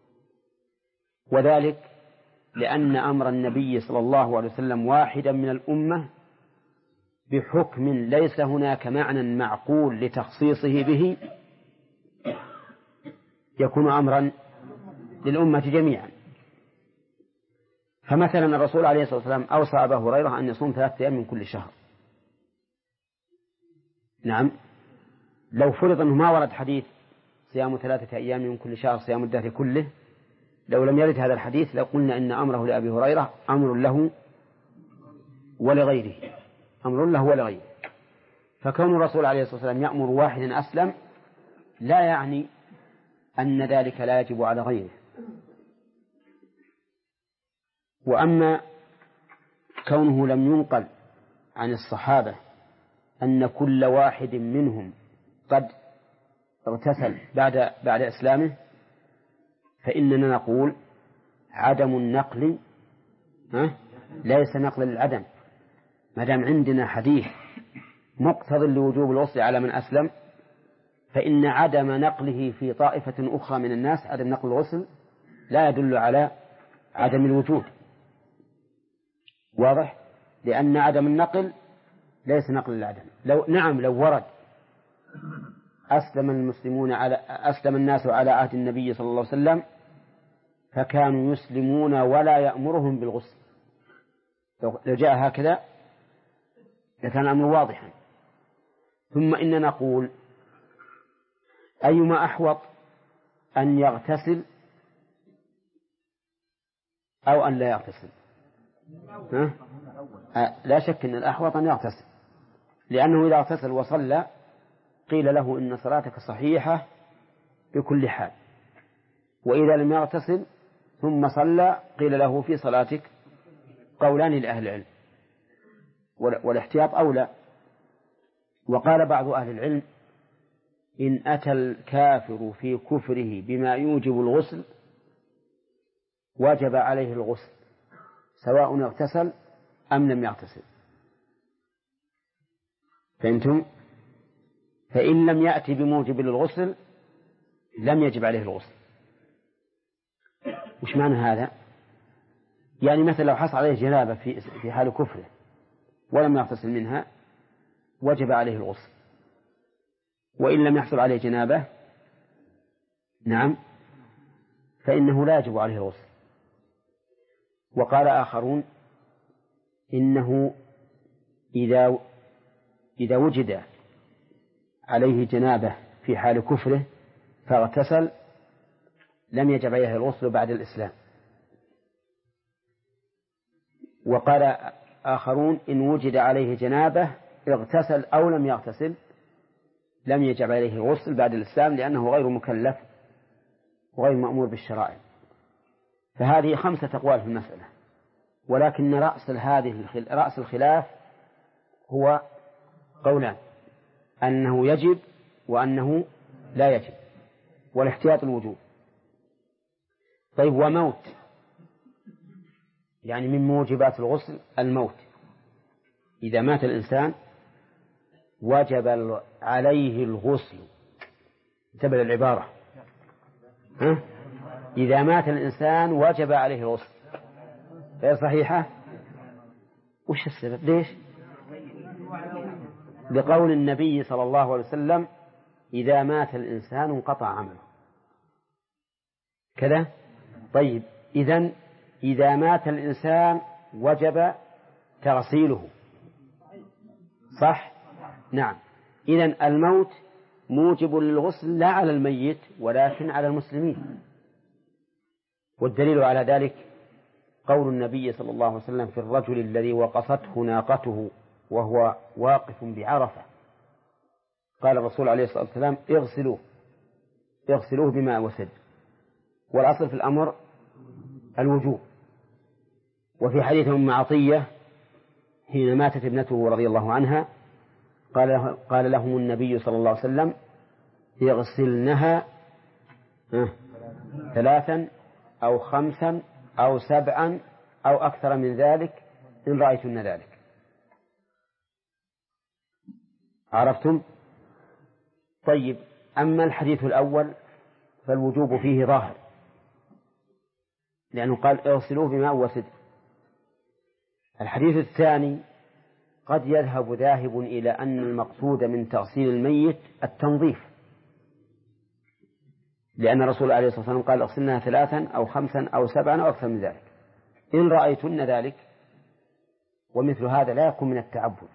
وذلك لأن أمر النبي صلى الله عليه وسلم واحدا من الأمة بحكم ليس هناك معنى معقول لتخصيصه به يكون أمرا للأمة جميعا. فمثلا الرسول عليه الصلاة والسلام أوصى أبا هريرة أن يصوم 3 أيام من كل شهر. نعم، لو فرض أنه ما ورد حديث صيام 3 أيام من كل شهر صيام الدهر كله، لو لم يرد هذا الحديث لقلنا إن أمره لأبي هريرة أمر له ولغيره، أمر له ولغيره. فكون الرسول عليه الصلاة والسلام يأمر واحدا أسلم لا يعني أن ذلك لا يجب على غيره. وأما كونه لم ينقل عن الصحابة أن كل واحد منهم قد اغتسل بعد إسلامه، فإننا نقول عدم النقل ليس نقل للعدم. ما دام عندنا حديث مقتضي لوجوب الغسل على من أسلم، فإن عدم نقله في طائفة أخرى من الناس، عدم نقل الغسل لا يدل على عدم الوجوب. واضح؟ لأن عدم النقل ليس نقل للعدم. لو ورد أسلم الناس على عهد النبي صلى الله عليه وسلم فكانوا يسلمون ولا يأمرهم بالغسل، لو جاء هكذا لكان الأمر واضحا. ثم إن نقول أيما أحوط أن يغتسل أو أن لا يغتسل؟ لا شك أن الأحوط أن يغتسل، لأنه إذا اغتسل وصلى قيل له إن صلاتك صحيحة بكل حال، وإذا لم يغتسل ثم صلى قيل له في صلاتك قولان لأهل العلم، والاحتياط أولى. وقال بعض أهل العلم إن أتى الكافر في كفره بما يوجب الغسل وجب عليه الغسل سواء اغتسل أم لم يغتسل. فأنتم فإن لم يأتي بموجب للغسل لم يجب عليه الغسل. وش معنى هذا؟ يعني مثلا لو حصل عليه جنابة في حال كفره ولم يغتسل منها وجب عليه الغسل، وإن لم يحصل عليه جنابة نعم فإنه لا يجب عليه الغسل. وقال آخرون إنه إذا وجد عليه جنابة في حال كفره فاغتسل لم يجب عليه الغسل بعد الإسلام. وقال آخرون إن وجد عليه جنابة اغتسل أو لم يغتسل لم يجب عليه الغسل بعد الإسلام، لأنه غير مكلف وغير مأمور بالشرائع. فهذه 5 أقوال في المسألة، ولكن رأس الخلاف هو قولان: أنه يجب وأنه لا يجب، والاحتياط الوجوب. طيب وموت، يعني من موجبات الغسل الموت. إذا مات الإنسان وجب عليه الغسل. انتبه العبارة، إذا مات الإنسان وجب عليه الغسل، غير صحيحة. وش السبب؟ ليش؟ لقول النبي صلى الله عليه وسلم إذا مات الإنسان انقطع عمله كذا. طيب إذن إذا مات الإنسان وجب تغسيله، صح؟ نعم. إذن الموت موجب للغسل لا على الميت ولكن على المسلمين. والدليل على ذلك قول النبي صلى الله عليه وسلم في الرجل الذي وقصته ناقته وهو واقف بعرفة، قال الرسول عليه الصلاة والسلام اغسلوه بماء وسدر. والأصل في الأمر الوجوب. وفي حديث أم عطية حين ماتت ابنته رضي الله عنها قال لهم النبي صلى الله عليه وسلم اغسلنها 3 أو 5 أو 7 أو أكثر من ذلك إن رأيتن ذلك. عرفتم؟ طيب أما الحديث الأول فالوجوب فيه ظاهر، لأنه قال اغسلوه بماء وسدر. الحديث الثاني قد يذهب ذاهب إلى أن المقصود من تغسيل الميت التنظيف، لأن الرسول عليه الصلاة والسلام قال اغسلنها 3 أو 5 أو 7 أو أكثر من ذلك إن رأيتن ذلك. ومثل هذا لا يكون من التعبد،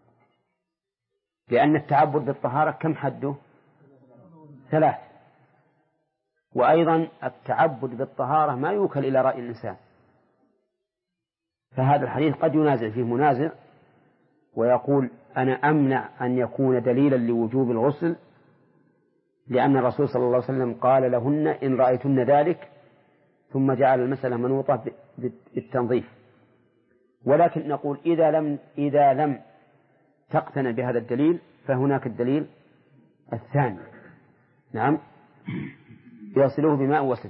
لأن التعبد بالطهارة كم حده؟ 3. وأيضا التعبد بالطهارة ما يوكل إلى رأي الإنسان. فهذا الحديث قد ينازع فيه منازع ويقول أنا أمنع أن يكون دليلا لوجوب الغسل، لأن الرسول صلى الله عليه وسلم قال لهن إن رأيتن ذلك، ثم جعل المسألة منوطة بالتنظيف. ولكن نقول إذا لم تقتنع بهذا الدليل فهناك الدليل الثاني. نعم، يغسلوه بماء وسدر.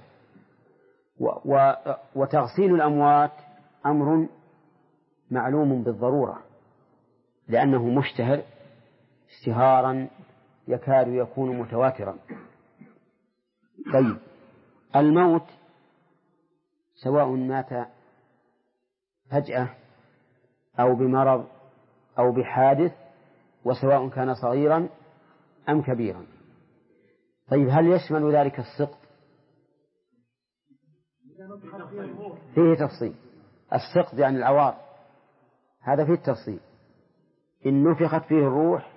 وتغسيل الأموات أمر معلوم بالضرورة، لأنه مشتهر اشتهارا يكاد يكون متواترا. طيب الموت سواء مات فجأة أو بمرض أو بحادث، وسواء كان صغيرا أم كبيرا. طيب هل يشمل ذلك السقط؟ فيه تفصيل. السقط يعني العوار، هذا فيه التفصيل. إن نفخت فيه الروح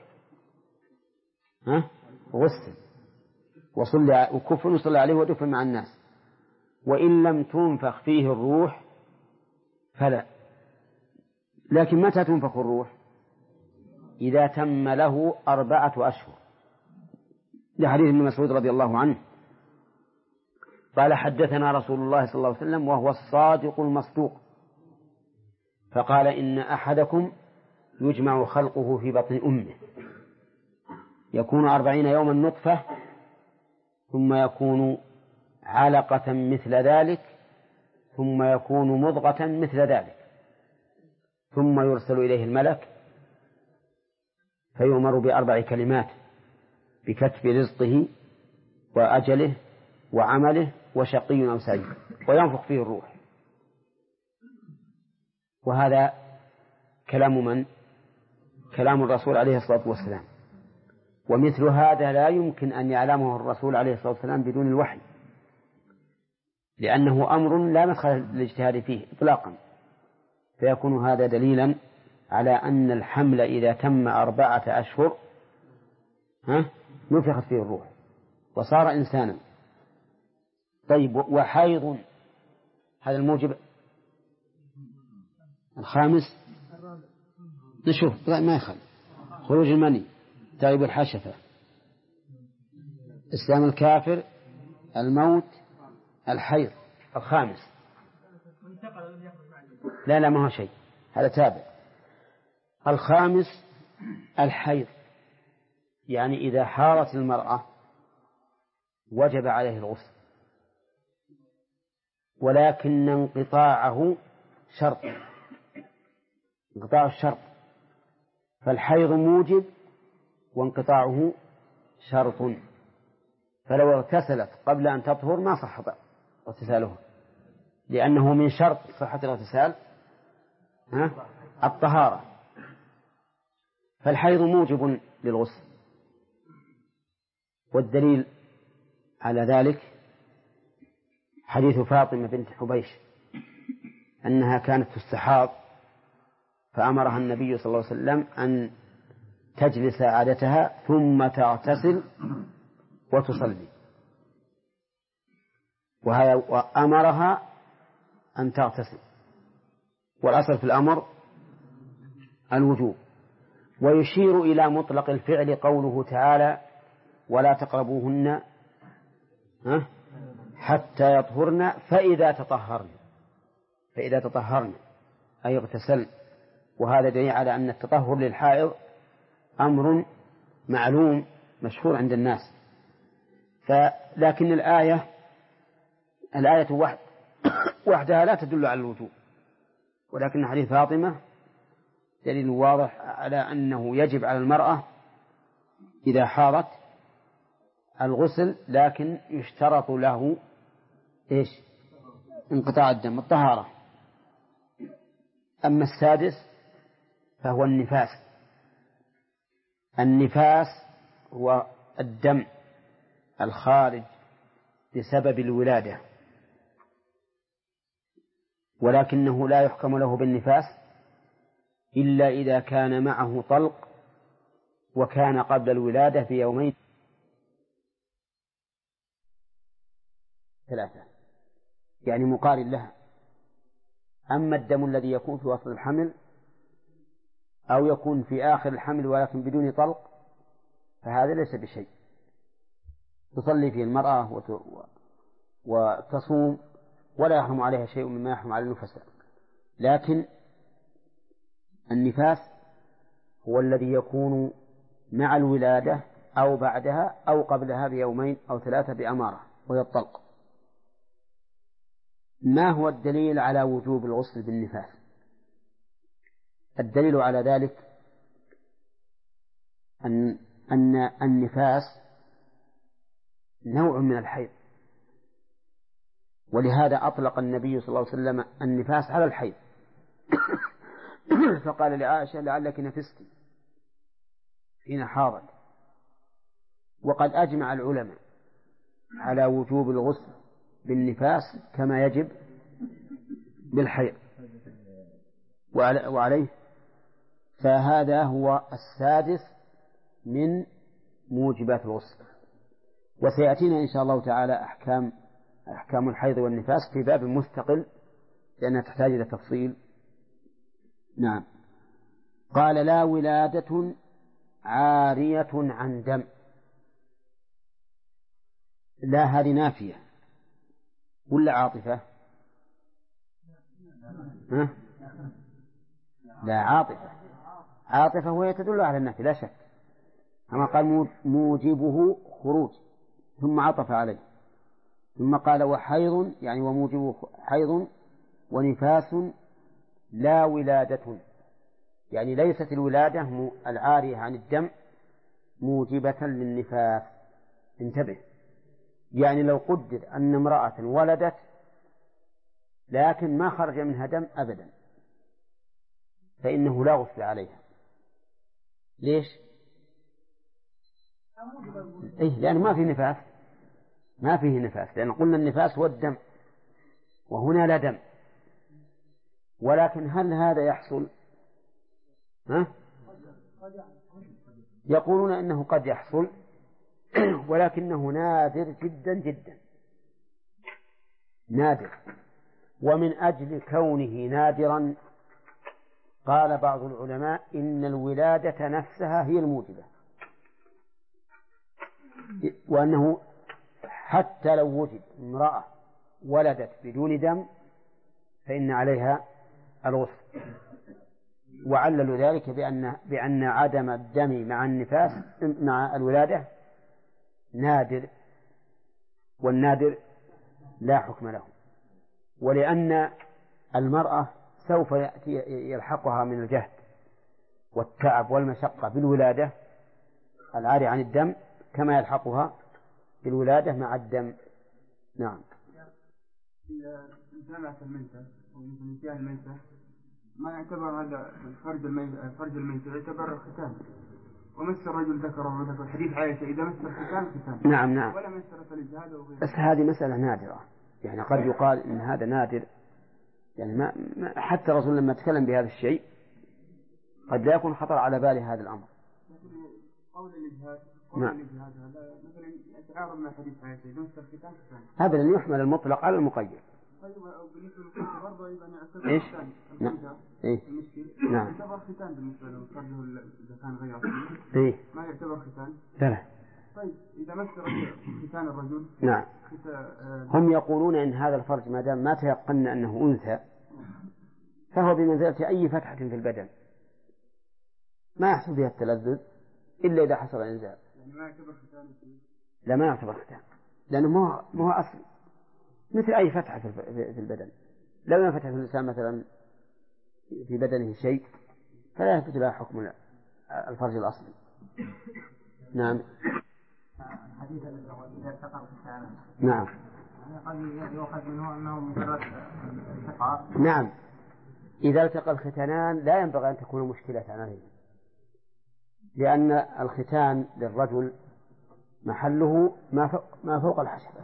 غسل وكفن وصلى عليه ودفن مع الناس. وإن لم تنفخ فيه الروح فلا. لكن متى تنفخ الروح؟ إذا تم له 4 أشهر، لحديث ابن مسعود رضي الله عنه قال حدثنا رسول الله صلى الله عليه وسلم وهو الصادق المصدوق، فقال إن أحدكم يجمع خلقه في بطن أمه يكون 40 يوما نطفة، ثم يكون علقة مثل ذلك، ثم يكون مضغة مثل ذلك، ثم يرسل إليه الملك فيؤمر ب4 كلمات: بكتب رزقه وأجله وعمله وشقي أو سعيد، وينفخ فيه الروح. وهذا كلام من؟ كلام الرسول عليه الصلاة والسلام. ومثل هذا لا يمكن أن يعلمه الرسول عليه الصلاة والسلام بدون الوحي، لأنه أمر لا مدخل للاجتهاد فيه إطلاقا. فيكون هذا دليلا على أن الحمل إذا تم 4 أشهر نفخت فيه الروح وصار إنسانا. طيب وحيض هذا الموجب الخامس نشوف ما يخل: خروج المني، تعب الحشفة، إسلام الكافر، الموت، الحيض. الخامس لا ما هو شيء، هذا تابع. الخامس الحيض، يعني إذا حارت المرأة وجب عليه الغسل. ولكن انقطاعه شرط، انقطاع الشرط، فالحيض موجب وانقطاعه شرط، فلو اغتسلت قبل أن تطهر ما صح اغتسالها، لأنه من شرط صحة الاغتسال الطهارة، فالحيض موجب للغسل. والدليل على ذلك حديث فاطمة بنت حبيش أنها كانت تستحاض، فأمرها النبي صلى الله عليه وسلم أن تجلس عادتها ثم تغتسل وتصلي، وأمرها أن تغتسل، والأصل في الأمر الوجوب. ويشير إلى مطلق الفعل قوله تعالى ولا تقربوهن حتى يطهرن فإذا تطهرن أي اغتسلن. وهذا دليل على أن التطهر للحائض أمر معلوم مشهور عند الناس. لكن الآية وحدها لا تدل على الوجوب، ولكن حديث فاطمة دليل واضح على أنه يجب على المرأة إذا حاضت الغسل، لكن يشترط له انقطاع الدم، الطهارة. أما السادس فهو النفاس. النفاس هو الدم الخارج بسبب الولادة، ولكنه لا يحكم له بالنفاس إلا إذا كان معه طلق وكان قبل الولادة بيومين 3، يعني مقارن لها. أما الدم الذي يكون في وسط الحمل أو يكون في آخر الحمل ولكن بدون طلق فهذا ليس بشيء، تصلي فيه المرأة وتصوم ولا يحرم عليها شيء مما يحرم على النفساء. لكن النفاس هو الذي يكون مع الولادة أو بعدها أو قبلها بيومين أو 3 بأمارة، وهي الطلق. ما هو الدليل على وجوب الغسل بالنفاس؟ الدليل على ذلك أن النفاس نوع من الحيض، ولهذا أطلق النبي صلى الله عليه وسلم النفاس على الحيض فقال لعائشة لعلك نفست حين حاضت. وقد أجمع العلماء على وجوب الغسل بالنفاس كما يجب بالحيض وعليه، فهذا هو السادس من موجبات الغسل. وسيأتينا إن شاء الله تعالى أحكام الحيض والنفاس في باب مستقل لأنها تحتاج إلى تفصيل. نعم. قال لا ولادة عارية عن دم. لا هذه نافية ولا عاطفة؟ لا عاطفة وهي تدل على النفي لا شك، كما قال موجبه خروج ثم عطف عليه، ثم قال وحيض يعني وموجبه حيض ونفاس لا ولادة، يعني ليست الولادة العارية عن الدم موجبة للنفاس. انتبه، يعني لو قدر أن امرأة ولدت لكن ما خرج منها دم أبدا فإنه لا غسل عليها. ليش؟ لأن ما فيه نفاس، لأن قلنا النفاس هو الدم وهنا لا دم. ولكن هل هذا يحصل؟ يقولون إنه قد يحصل ولكنه نادر جدا جدا، نادر. ومن أجل كونه نادرا قال بعض العلماء إن الولادة نفسها هي الموجبة، وأنه حتى لو وجد امرأة ولدت بدون دم فإن عليها الغسل. وعللوا ذلك بأن عدم الدم مع النفاس مع الولادة نادر، والنادر لا حكم له. ولأن المرأة سوف يلحقها من الجهد والتعب والمشقة بالولادة العاري عن الدم كما يلحقها بالولادة مع الدم. نعم. إذا جامعة الميتة ومثل نسيان الميتة ما يعتبر هذا فرج الميت يعتبر ختان، ومس الرجل ذكره وذكر حديث عائشة إذا مس الختان ختان. نعم نعم. ولا مس فلجهاد وغيره. بس هذه مسألة نادرة، يعني قد يقال إن هذا نادر، يعني ما حتى الرسول لما تكلم بهذا الشيء قد لا يكون خطر على باله هذا الأمر. قول الإجهاد نعم. هذا مثلا يتعارض مع حديث عائشة إذا مس الختان ختان. هذا لن يحمل المطلق على المقيد. طيب بالنسبة للختان برضه أيضا يعتبر إيش؟ ختان. نعم. إيه؟ المشكل نعم. يعتبر ختان بالنسبة له فرجه إذا كان غير أصلي. إيه؟ ما يعتبر ختان. لا. طيب إذا مس ختان الرجل. نعم. هم يقولون إن هذا الفرج ما دام ما تيقن أنه أنثى فهو بمنزلة أي فتحة في البدن ما يحصل بها التلذذ إلا إذا حصل إنزال. يعني ما يعتبر ختان. لا ما يعتبر ختان لأنه ما هو أصل، مثل أي فتحة في البدن. لو ينفتح في الإنسان مثلا في بدنه شيء فلا يثبت لها حكم الفرج الأصلي. نعم. الحديث الأول إذا التقى الختان. نعم. قد يؤخذ منه أنه مجرد التقاء. نعم. إذا التقى الختانان لا ينبغي أن تكون مشكلة عليه، لأن الختان للرجل محله ما فوق الحشفة.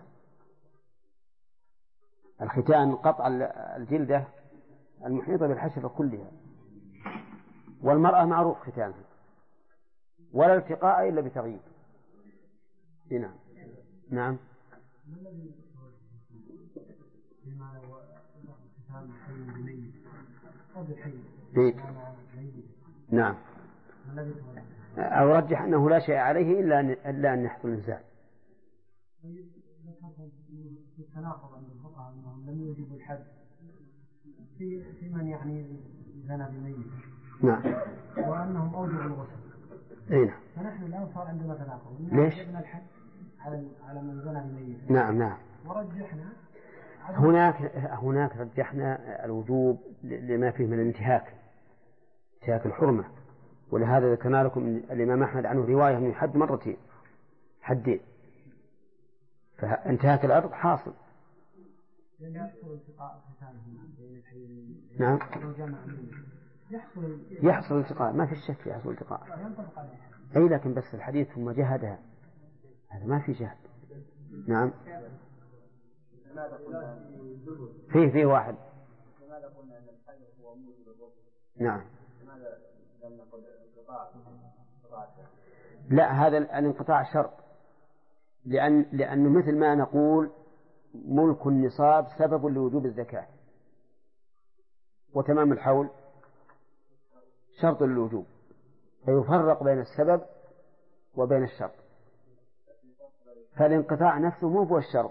الختان قطع الجلدة المحيطة بالحشفة كلها، والمرأة معروف ختانها، ولا التقاء إلا بتغيير. نعم. نعم. نعم. أو رجح أنه لا شيء عليه إلا أن يحصل إنزال. في التناقض عند الفقهاء أنهم لم يوجبوا الحد في من يعني زنى بميت. نعم. وأنهم أوجبوا الغسل. أي نعم. فنحن الآن صار عندنا تناقض. ليش؟ وجبنا الحد على من زنى بميت. نعم نعم. ورجحنا هناك رجحنا الوجوب لما فيه من انتهاك الحرمة، ولهذا ذكرنا لكم الإمام أحمد عنه رواية من حد مرتين حدين، فانتهاك الأرض حاصل. نعم. يحصل التقاء ما في شك، يحصل التقاء. أي لكن بس الحديث ثم جهدها هذا ما في جهد. نعم. فيه واحد. لماذا قلنا أن الحي هو موجب الركن؟ نعم. لماذا لم نقل انقطاع؟ لا، هذا الانقطاع شرط، لأنه مثل ما نقول ملك النصاب سبب لوجوب الزكاة، وتمام الحول شرط للوجوب، فيفرق بين السبب وبين الشرط. فالانقطاع نفسه مو هو الشرط،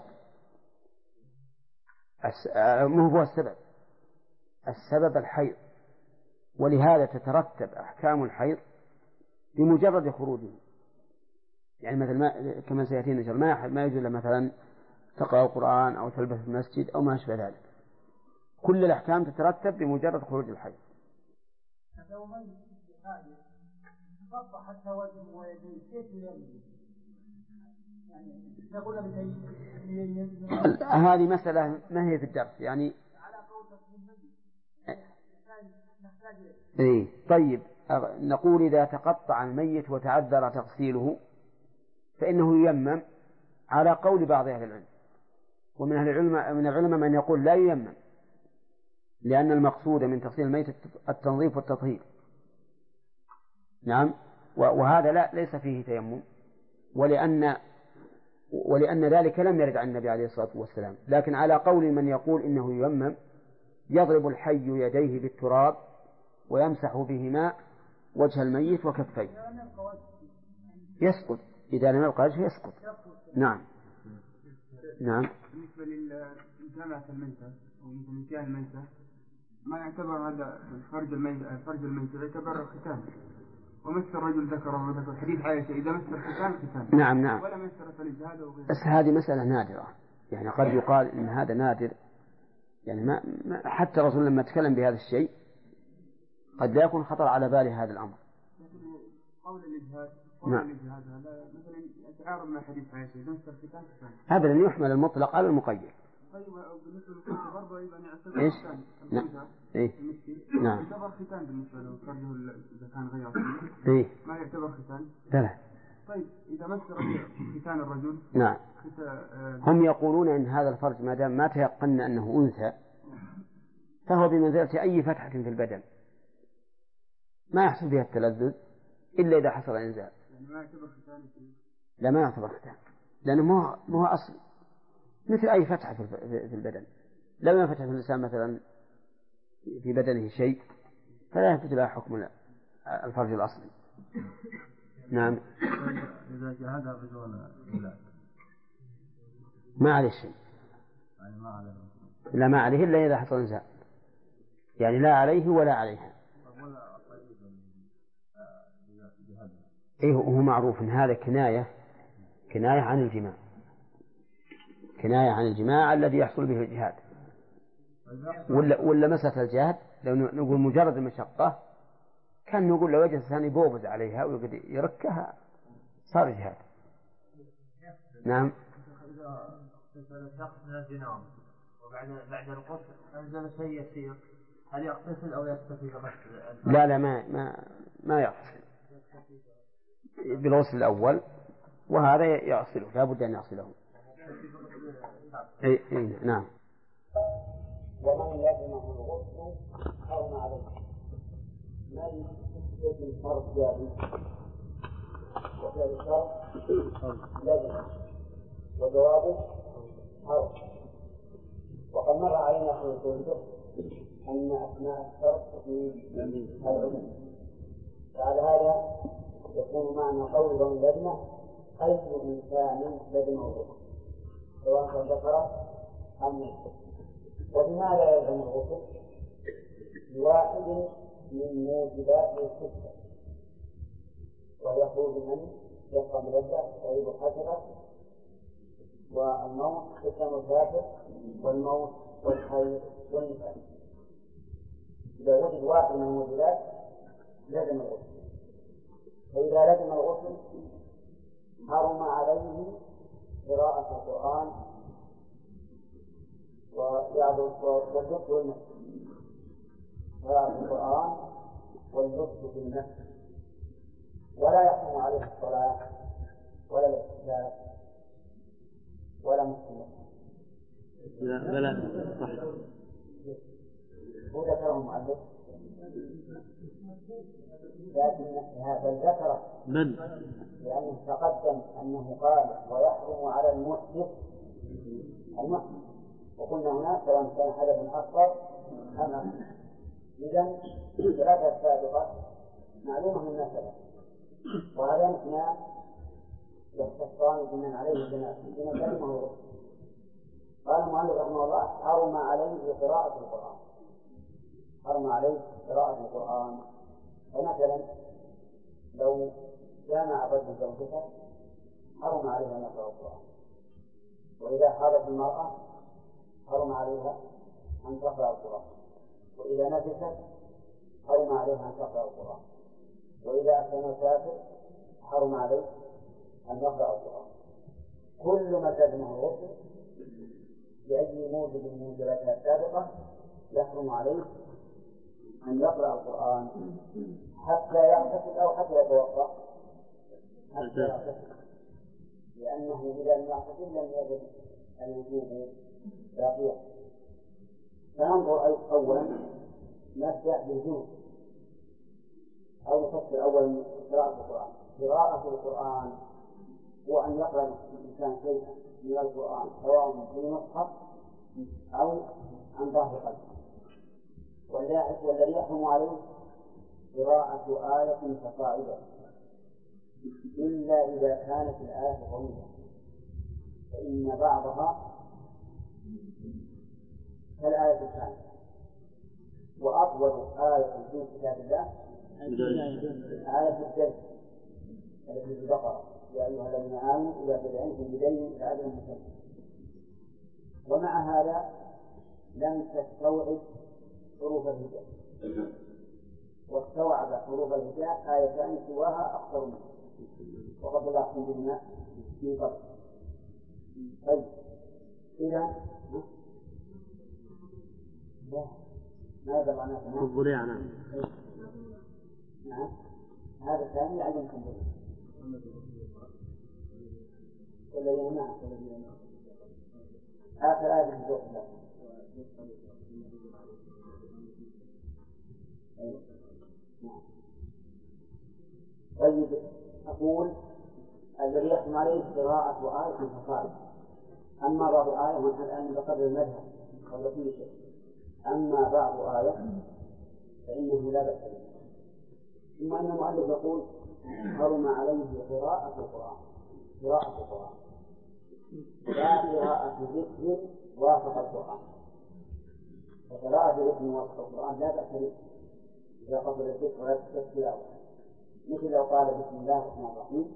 مو هو السبب. السبب الحيض، ولهذا تترتب أحكام الحيض بمجرد خروجه. يعني مثل كما سيأتينا إن شاء الله ما يجوز مثلا تقرأ القرآن أو تلبس في المسجد أو ما أشبه ذلك. كل الأحكام تترتب بمجرد خروج الحيض. حتى وجهه ويديه كيف يلبس؟ هذه مسألة ما هي في الدرس يعني. إيه طيب، نقول إذا تقطع الميت وتعذر تغسيله فإنه ييمم على قول بعض أهل العلم، ومن أهل العلماء من يقول لا ييمم، لأن المقصود من تغسيل الميت التنظيف والتطهير. نعم. وهذا ليس فيه تيمم، ولأن ذلك لم يرد عن النبي عليه الصلاة والسلام. لكن على قول من يقول إنه ييمم، يضرب الحي يديه بالتراب ويمسح بهما وجه الميت وكفيه يسقط. إذا لم يبقى وجهه يسقط. نعم. نعم. بالنسبة لجامعة الميتة ومثل نسيان الميتة ما يعتبر هذا فرج الميت يعتبر ختان، ومس الرجل ذكره وذكر حديث عائشة إذا مس الختان ختان. نعم نعم. ولا مس فلجهاد وغيره. بس هذه مسألة نادرة، يعني قد يقال إن هذا نادر يعني حتى الرسول لما تكلم بهذا الشيء قد لا يكون خطر على باله هذا الأمر. قول الإجهاد هذا مثلا يتعارض مع حديث عائشة نفس الختان هذا لن يحمل المطلق على المقيد. طيب بالنسبة للختان برضه أيضا يعتبر إيش؟ ختان. نعم. يعتبر ختان بالنسبة له فرجه إذا كان غير إيه؟ ما يعتبر ختان. لا. طيب إذا مس ختان الرجل. نعم. هم يقولون إن هذا الفرج ما دام ما تيقن أنه أنثى فهو بمنزلة أي فتحة في البدن ما يحصل بها التلذذ إلا إذا حصل إنزال. يعني ما يعتبر ختان. لا ما يعتبر ختان لأنه ما هو أصل مثل أي فتحة في البدن. لو ينفتح في الإنسان مثلا في بدنه شيء فلا يثبت لها حكم الفرج الأصلي. نعم. إذا جاهدها بدون علاج ما عليه شيء. يعني ما عليه. لا ما عليه إلا إذا حصل إنزال يعني لا عليه ولا عليها. إيه هو معروف إن هذا كناية عن الجماع. كناية عن الجماع الذي يحصل به الجهاد. ولا مسألة الجهاد لو نقول مجرد المشقة كان نقول لو وجد ثاني بوبز عليها ويقعد يركها صار جهاد. نعم. شخص من الجنوب وبعد الغسل أنزل شيء يسير هل يغتسل أو يكتفي بغسل؟ لا ما يغسل بالغسل الأول وهذا يغسله لا بد أن يغسله. إيه نعم. ومن لزمه الغسل حرم عليه من يجب فرض جاري وفي الشرط لزم وجوابه حرم. وقد مر علينا في الكتب أن أسماء الشرط في العلم فعلى هذا يكون معنى قول ومن لزمه أي إنسان لزمه الغسل سواء كان ذكر أم أنثى. وبماذا يلزم الغسل؟ بواحد من موجبات الستة وهي خروج من يبقى ملذة تعيب الحسرة والموت قسم الكافر والموت والحي والنفاق. إذا وجد واحد من الموجبات لزم الغسل. فإذا لزم الغسل حرم عليه قراءة القرآن واللبس والنفس. قراءة القرآن واللبس بالنفس ولا يحرم عليه الصلاة ولا الاحتجاج ولا مسلم. بلا صح. هو ذكره المؤلف لكن هذا ذكره من لأنه تقدم أنه قال ويحرم على المحدث وقلنا هناك سواء كان حدث أكبر أم أكبر. إذن الثلاثة السابقة معلومة من المسألة وهذا اثنان يختصان بمن عليه الجناح بمن كلمه الغسل. قال المؤلف رحمه الله حرم عليه قراءة القرآن. حرم عليه قراءة القرآن. فمثلا لو جامع الرجل زوجته حرم عليها أن يقرأ القرآن. وإذا حاضت المرأة حرم عليها أن تقرأ القرآن. وإذا نفست حرم عليها أن تقرأ القرآن. وإذا كان مسافر حرم عليه أن يقرأ القرآن. كل ما لزمه الغسل بأي موجب من موجباتها السابقة يحرم عليه أن يقرأ القرآن حتى يغتسل أو حتى يتوضأ حتى يغتسل لأنه إذا لم يغتسل لم يجد الوجوب باقيا. فننظر أولا نبدأ بالوجوب أو نفسر أولا قراءة القرآن. قراءة القرآن هو أن يقرأ الإنسان شيئا من القرآن سواء في مصحف أو عن ظهر قلبه. والذي يحرم عليه قراءة آية فصاعدا إلا إذا كانت الآية طويلة فإن بعضها كالآية الثانية. وأطول آية في كتاب الله آية الدين التي في البقرة يا أيها الذين آمنوا إذا تدعيتم بدين فعدل مسلم. ومع هذا لم تستوعب حروف الهجاء، واستوعب حروف الهجاء آيتان سواها أكثر منها، وقد الله الحمد لله من قبل. طيب إذا لا ماذا معناه؟ الضليع. نعم. نعم هذا الثاني يعلمكم به والذين معه آخر آية في سورة الله. طيب أقول الذي يحكم عليه قراءة آية فصائل. أما بعض آية ونحن الآن بقدر المذهب قبل كل شيء، أما بعض آية فإنه لا بأس به. ثم أن المؤلف يقول حرم عليه قراءة القرآن، قراءة القرآن لا قراءة ذكر وافق القرآن. فقراءة ذكر وافق القرآن لا بأس به إذا قصد الذكر ولا تستثيره، مثل لو قال بسم الله الرحمن الرحيم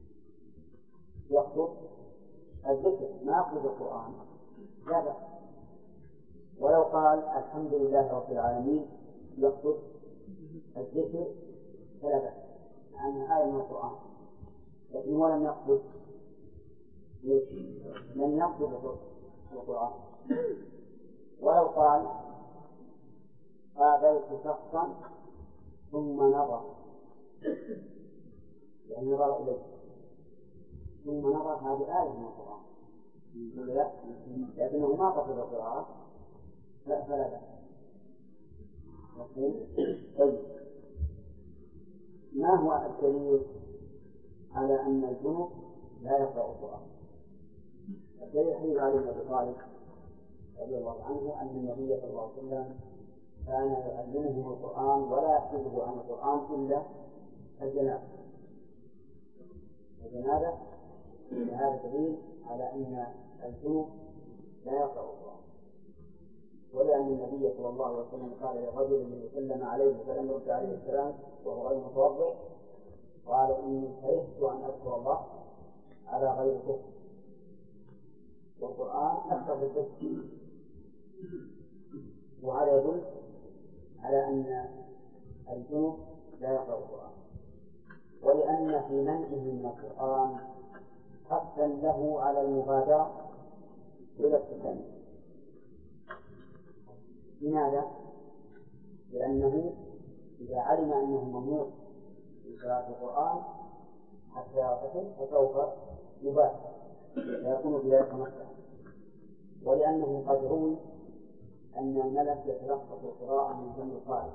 يقصد الذكر ما يقصد القرآن لا بأس. ولو قال الحمد لله رب العالمين يقصد الذكر فلا بأس، لأنها آية من القرآن، لكن هو لم يقصد لم يقصد القرآن. ولو قال قابلت شخصا ثم نظر، يعني نظر إليه ثم نظر، هذه آية من القرآن لا، لكنه ما قصد القراءة فلا بأس. طيب ما هو الدليل على أن الجنوب لا يقرأ القرآن؟ الدليل حديث علي بن أبي طالب رضي الله عنه أن النبي صلى الله عليه وسلم كان يعلمهم القرآن ولا يحفظه عن القرآن إلا الجنابة. هذا دليل على أن الجنوب لا يقرأ القرآن. ولأن النبي صلى الله عليه وسلم قال لرجل من سلم عليه فلم يرد عليه السلام وهو غير متوضئ قال إني كرهت أن أذكر الله على غير كفر، والقرآن أكثر بالذكر. وهذا يدل على أن الجنوب لا يقرأ القرآن، ولأن في منعه من القرآن حثا له على المبادرة إلى التكلم. لماذا؟ لأنه إذا علم أنه ممنوع من قراءة القرآن حتى يغتسل فسوف يبادر فيكون بذلك مصلحة. ولأنه قد روي أن الملك يتلقف القراءة من فم القارئ،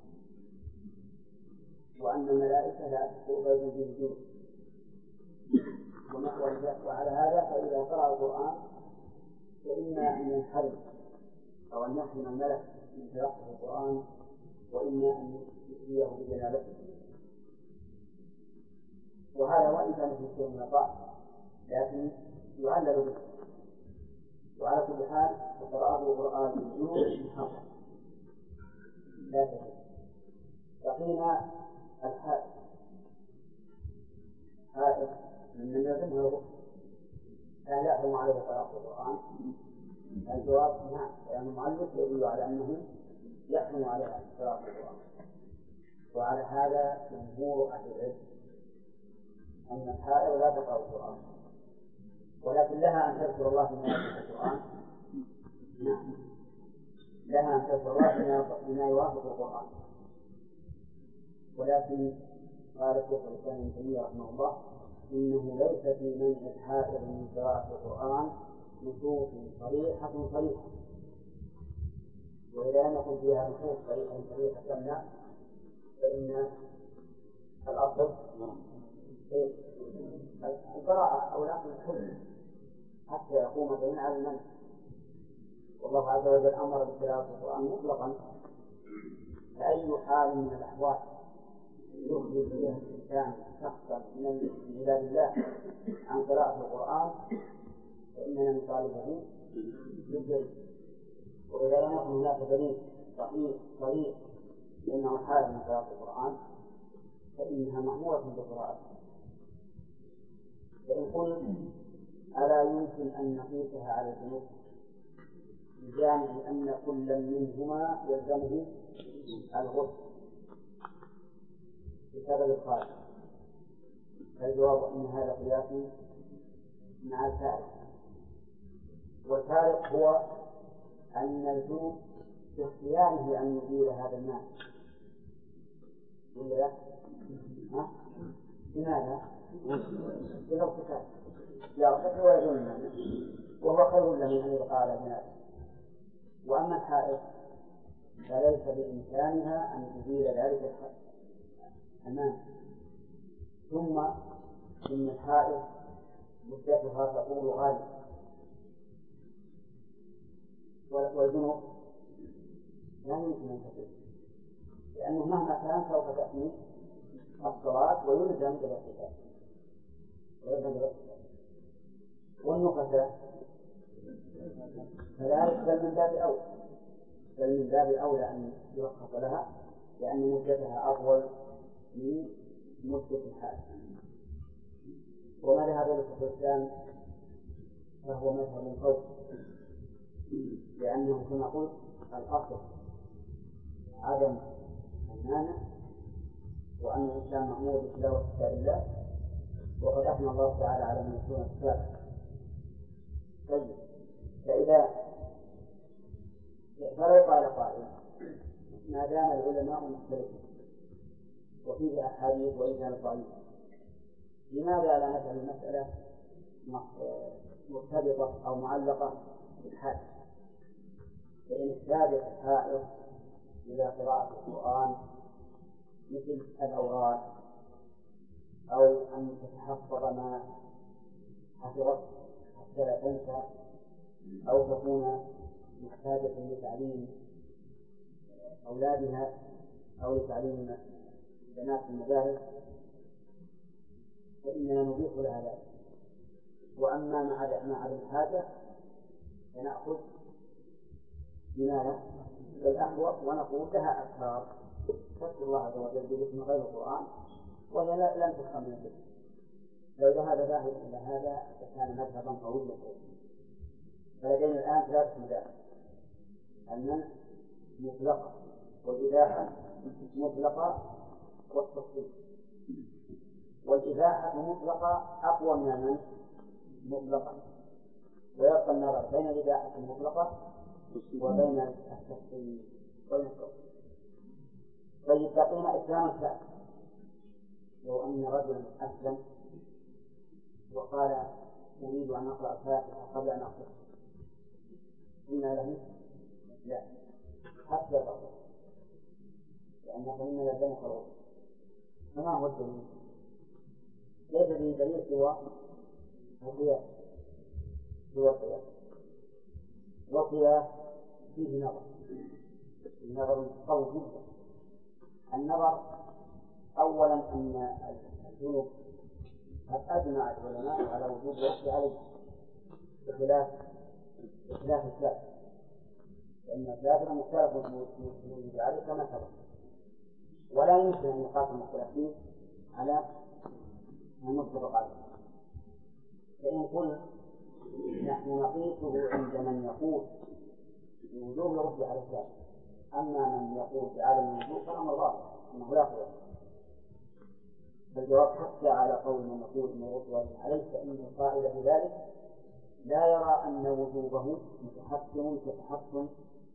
وأن الملائكة لا تقبل به الجنود. وعلى هذا فإذا قرأ القرآن فإما أن ينحرم أو أن يحرم الملك من تلقف القرآن، وإما أن يؤذيه بجنابته. وهذا وإن كان في شيء من الضعف لكن يعلل به. وعلى كل حال فقراءة القرآن بالجنوب محرم لا تجوز. بقينا الحائض من يلزمها الغسل هل يحرم عليه قراءة القرآن؟ الجواب نعم، لأن المؤلف يدل على أنه يحرم عليها قراءة القرآن. وعلى هذا جمهور أهل العلم أن الحائض لا تقرأ القرآن، ولكن لها أن تذكر الله بما يوافق القرآن. نعم لها أن تذكر الله بما يوافق القرآن، ولكن قال شيخ الإسلام ابن تيمية رحمه الله إنه ليس في منع الحائض من قراءة القرآن نصوص صريحة، وإذا لم يكن فيها نصوص صريحة تمنع فإن الأفضل البراءة أو الأصل الحل حتى يقوم دليل على المنع. والله عز وجل أمر بتلاوة القرآن مطلقا، فأي حال من الأحوال يخرج فيها الإنسان شخصا من عباد الله عن قراءة القرآن فإننا نطالبه بالدليل. وإذا لم يكن هناك دليل صحيح لأنه حال من قراءة القرآن فإنها مأمورة بقراءتها. فإن قلت ألا يمكن أن نقيسها على الجنوب؟ بجامع أن كل منهما يلزمه الغسل بسبب الخارج. فالجواب أن هذا قياس مع الفارق، والفارق هو أن الجنوب باختياره أن يزيل هذا الماء. لماذا؟ للاغتسال يغتسل ويزول الماء وهو خير له من أن يبقى على جنابه. وأما الحائض فليس بإمكانها أن تزيل ذلك الماء. ثم إن الحائض مدتها تطول غالبا، والجنوب لا يمكن أن تطول، لأنه مهما كان سوف تأتي الصلاة ويلزم بالاغتسال. والنفساء كذلك بل من باب أولى أن يرخص لها، لأن مدتها أطول من مدة الحال. وما ذهب إلى شيخ الإسلام فهو مذهب قوي، لأنه كما قلت الأصل عدم المانع، وأن الإنسان مأمور بتلاوة كتاب الله، وقد أثنى الله تعالى على من يكون كتابه. طيب، فلو قال قائل ما دام العلماء مختلفين وفيه أحاديث وإن كانت ضعيفة، لماذا لا نجعل المسألة مرتبطة أو معلقة بالحادث؟ فإن احتاجت الحائض إلى قراءة القرآن مثل الأوراد أو أن تتحفظ ما حفظت حتى لا تنسى، أو تكون محتاجة لتعليم أولادها أو لتعليم بنات المدارس، فإننا نضيف لها ذلك. وأما مع الحاجة فنأخذ بماذا؟ بالأحوط، ونقول لها أذكار تذكر الله عز وجل باسم غير القرآن وهي لن تفهم من الذكر. فإذا هذا ذاهب إلى هذا فكان مذهبا قويا. فلدينا الآن ثلاثة مذاهب: المنع مطلقة، والإباحة مطلقة، والتفصيل. والإباحة مطلقة أقوى من المنع مطلقة، ويبقى النظر بين الإباحة المطلقة وبين التفصيل. طيب، بقينا إسلام الكافر. لو أن رجلا أسلم وقال أريد أن أقرأ الفاتحة قبل أن أقرأ، قلنا له لا حتى تقرأ، لأن فإن يلزمك الغسل. فما هو الدليل؟ ليس به دليل سوى القياس. والقياس فيه نظر قوي جدا. النظر أولا أن الجنوب قد أجمع العلماء على وجود الغسل عليه بخلاف الكافر، لأن الكافر مختلف في عليه كما سبق، ولا يمكن أن يقاس المختلفين على المتفق عليه. فإن قلنا نحن نقيسه عند من يقول بوجوب الغسل على الكافر، أما من يقول بعدم الوجوب فالأمر واضح أنه لا قياس. فالجواب حتى على قول من يقول أن الغسل واجب عليه، فإن القائل بذلك لا يرى أن وجوبه متحكم كتحكم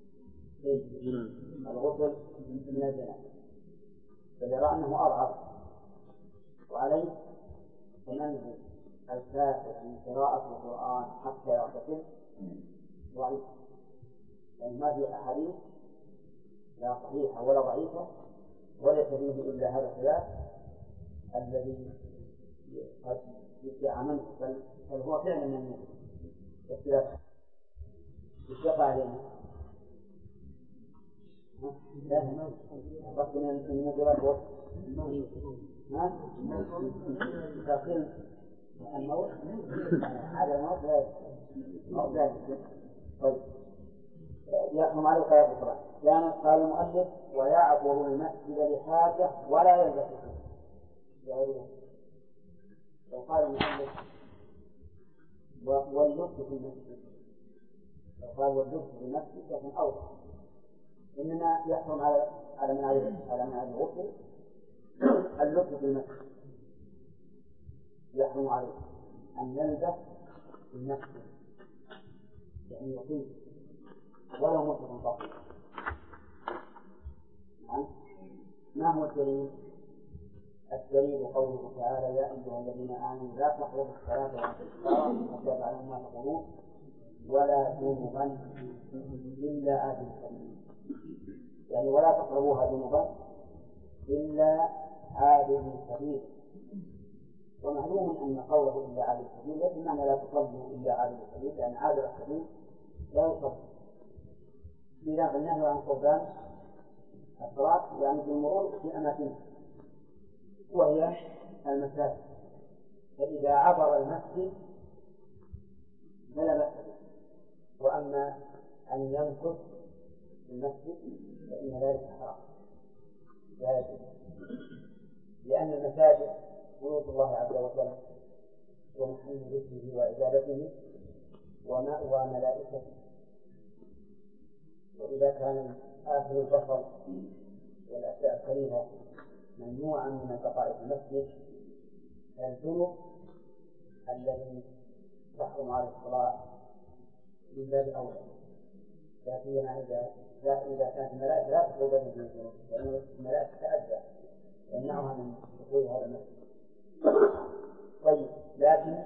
الغسل من الجنابة، بل يرى أنه أضعف. وعليه فمنع الكافر من قراءة القرآن حتى يغتسل ضعيف، لأن ما في أحاديث لا صحيحة ولا ضعيفة، وليس فيه إلا هذا الخلاف الذي قد يدعى منه، بل هو فعلا منه. الخلاف يتقى علينا ربط من موجبات الوقت تقيم الموت هذا الموت لا يمكن. طيب، يحكم عليه قياس الصلاة. كان قال المؤلف ويعبر المسجد لحاجة ولا يلبس الخف. لو قال المؤلف وليبت في المسجد لو قال واللبس بنفسه لكن أوضح، إنما يحرم على من عليه الغسل اللبس بالمسح، يحرم عليه أن يلبس بنفسه يعني يطيب ولو مسح فقط. ما هو الدليل؟ الدليل قوله تعالى: يا أيها الذين آمنوا لا تقربوا الصلاة وأنتم سكارى حتى تعلموا ما تقولون ولا جنبا إلا عابر سبيل، يعني ولا تقربوها جنبا إلا عابر سبيل. ومعلوم أن قوله إلا عابر سبيل ليس معنى لا تصلوا إلا عابر سبيل، لأن عابر السبيل لا يصلي. إذا النهي عن قربان الصلاة يعني بالمرور في أماكنها وهي المساجد، فإذا عبر المسجد فلا بأس به. وأما أن يمكث في المسجد فإن ذلك حرام لا يجوز، لأن المساجد بيوت الله عز وجل ومحل ذكره وعبادته ومأوى ملائكته، وإذا كان آكل البصل والأشياء الكريهة ممنوعا من البقاء في المسجد، الجنب الذي تحرم على الصلاة من باب أولى، لا سيما إذا كانت الملائكة لا تدخل بين الجنوب، لأن الملائكة تتأذى تمنعها من دخول هذا المسجد. طيب، لكن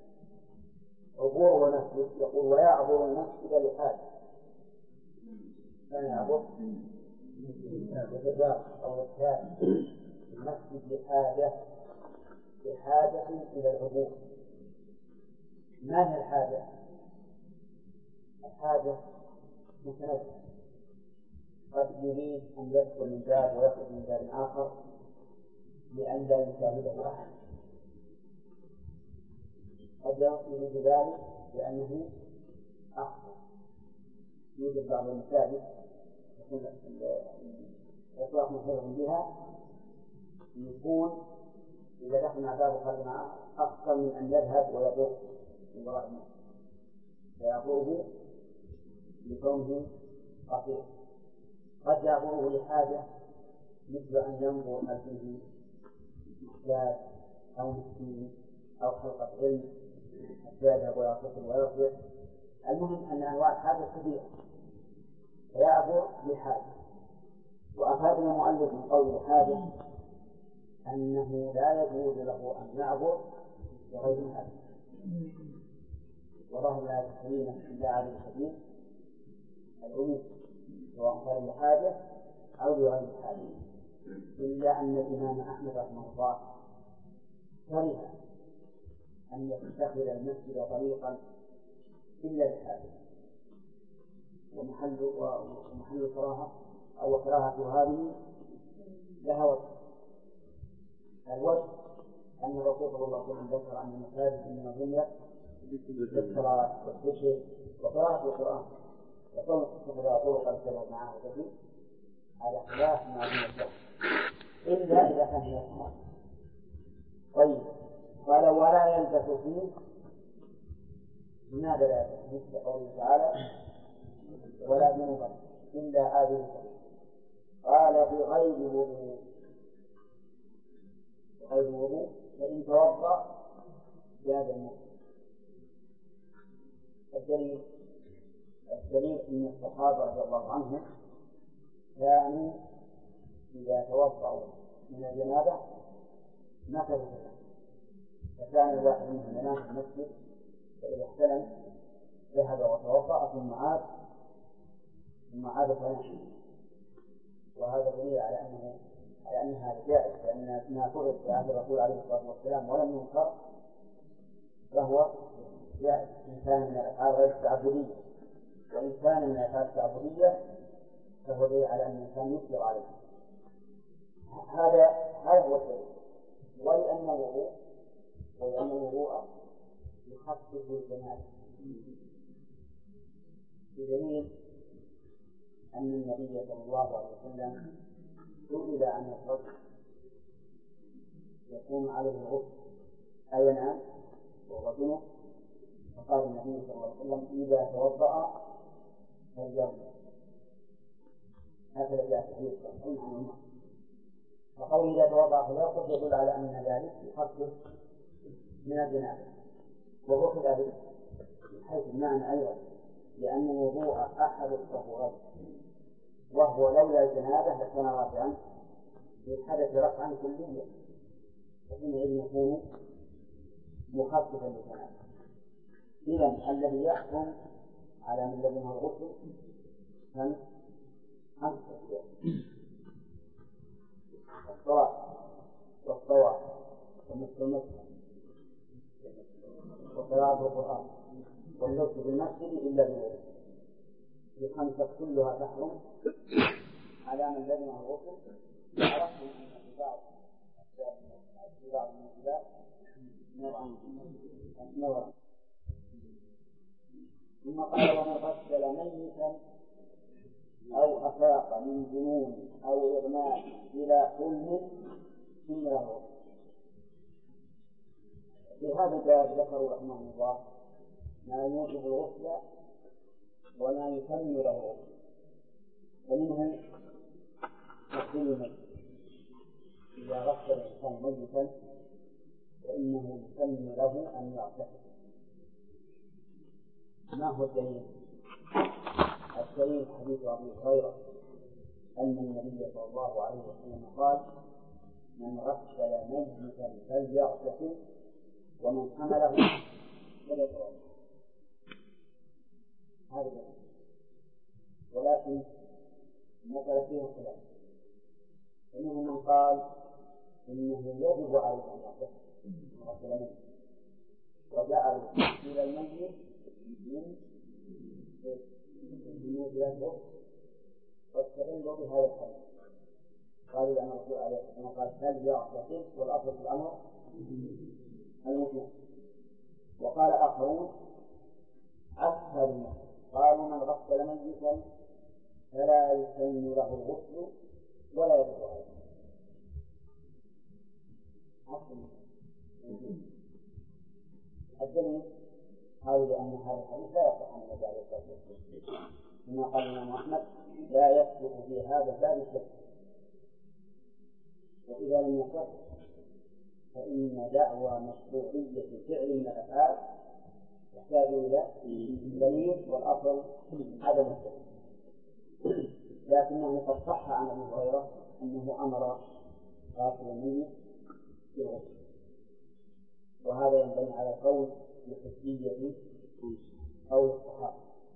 عبور المسجد يقول: ويعبر المسجد لحاجة، كان يعبر يتجاوز أو يتجاوز المسجد لحاجة إلى العبور. ما هي الحاجة؟ الحاجة متنوعة، قد يريد أن يدخل من باب ويخرج من باب آخر لأن لا يشاهده أحد، قد يريد ذلك لأنه أخطأ. يوجد بعض المساجد الإطلاق مشهور بها يكون إذا دخل مع باب وخرج معه أكثر من أن يذهب ويطوف من وراء الناس، فيعبره لكونه قصير. قد يعبره لحاجة مثل أن ينظر هل فيه محتاج أو مسكين أو حلقة علم حتى يذهب ويغتسل ويرجع. المهم أن أنواع الحاجة كثيرة، فيعبر لحاجة. وأفادنا المؤلف من قول الحاجة أنه لا يجوز له أن يعبر بغير حاجة، وظهر الآية الكريمة إلا عابر سبيل العموم سواء كان لحاجة أو لغير حاجة، إلا أن الإمام أحمد رحمه الله كره أن يتخذ المسجد طريقا إلا لحاجة، ومحل كراهة أو كراهة هذه لها وجه. الوجه أن الرسول صلى الله عليه وسلم ذكر أن المساجد إنما بنيت للصلاة والذكر وقراءة القرآن، وكون تتخذ طرقا تبعد معه كثير على خلاف ما بين الشرع إلا إذا كان هي الصلاة. طيب، قال: ولا يلبث فيه. لماذا لا يلبث؟ مثل قوله تعالى: ولا جنبا إلا عابر سبيل. قال: بغير وضوء فإن توضأ جاز المسح. الدليل أن الصحابة رضي الله عنهم كانوا إذا توضأوا من الجنابة مكثوا في المسجد، فكان الواحد منهم ينام في المسجد فإذا احتلم ذهب وتوضأ ثم عاد فنام. وهذا دليل على أن هذا جائز، لأن ما فعل في عهد الرسول عليه الصلاة والسلام ولم ينكر فهو جائز إن كان من الأفعال غير التعبدية، وإن كان من الأفعال التعبدية فهو دليل على أن الإنسان يصبر عليه. هذا هو الدليل. ولأن الوضوء يخفف الجنابة، بدليل أن النبي صلى الله عليه وسلم سئل عن الرجل يكون عليه الغسل أينام وهو جنب، فقال النبي صلى الله عليه وسلم: إذا توضأ فليرمي. هكذا جاء في حديث صحيح عن عمر. وقوله إذا توضأ فليرقد يدل على أن ذلك يخفف من الجنابة، وهو كذلك من حيث المعنى أيضا، لأن الوضوء أحد الطهورين، وهو لولا الجنابة لكان رافعا للحدث رفعا كليا، وحينئذ يكون مخففا للجنابة. إذن الذي يحكم على من لزمه الغسل خمس أشياء: الصلاة والطواف ومسح المسح وقراءة القرآن واللبس في المسجد إلا بالوضوء. الخمسة كلها تحرم على من لزمه الغسل. عرفتم أن في بعض الموجودات نوعا. ثم قال: ومن غسل ميتا أو أفاق من جنون أو إغماء إلى حلم ثم له الغسل. في هذا الباب ذكروا رحمه الله ما يوجب الغسل وما يسن له الغسل، ومنه غسل الميت. إذا غسل الإنسان ميتا فإنه يسن له أن يغتسل. ما هو الدليل؟ الدليل حديث أبي هريرة أن النبي صلى الله عليه وسلم قال: من غسل ميتا فليغتسل ومن حمله فليتوضأ. هذا الدليل. ولكن المسألة فيها خلاف، فمنهم من قال إنه يجب عليه أن يغتسل وجعلوا تغسيل الميت من وجوده، واستدلوا بهذا الحديث. قالوا لأن الرسول عليه الصلاة والسلام قال: فليغتسل، والأصل في الأمر الوجوب. وقال آخرون أسهل منه، قالوا: من غسل ميتا فلا يسن له الغسل ولا يجب عليه. الدليل قالوا لأن هذا الحديث لا يصح عن النبي عليه الصلاة والسلام، كما قال الإمام أحمد: لا يثبت في هذا الباب شيء. وإذا لم يصح فإن دعوى مشروعية فعل من الأفعال تحتاج إلى دليل، والأصل عدم الدليل. لكنه قد صح عن أبي هريرة أنه أمر غاسل الميت بالغسل، وهذا ينبني على القول بحجية أو الصحابة.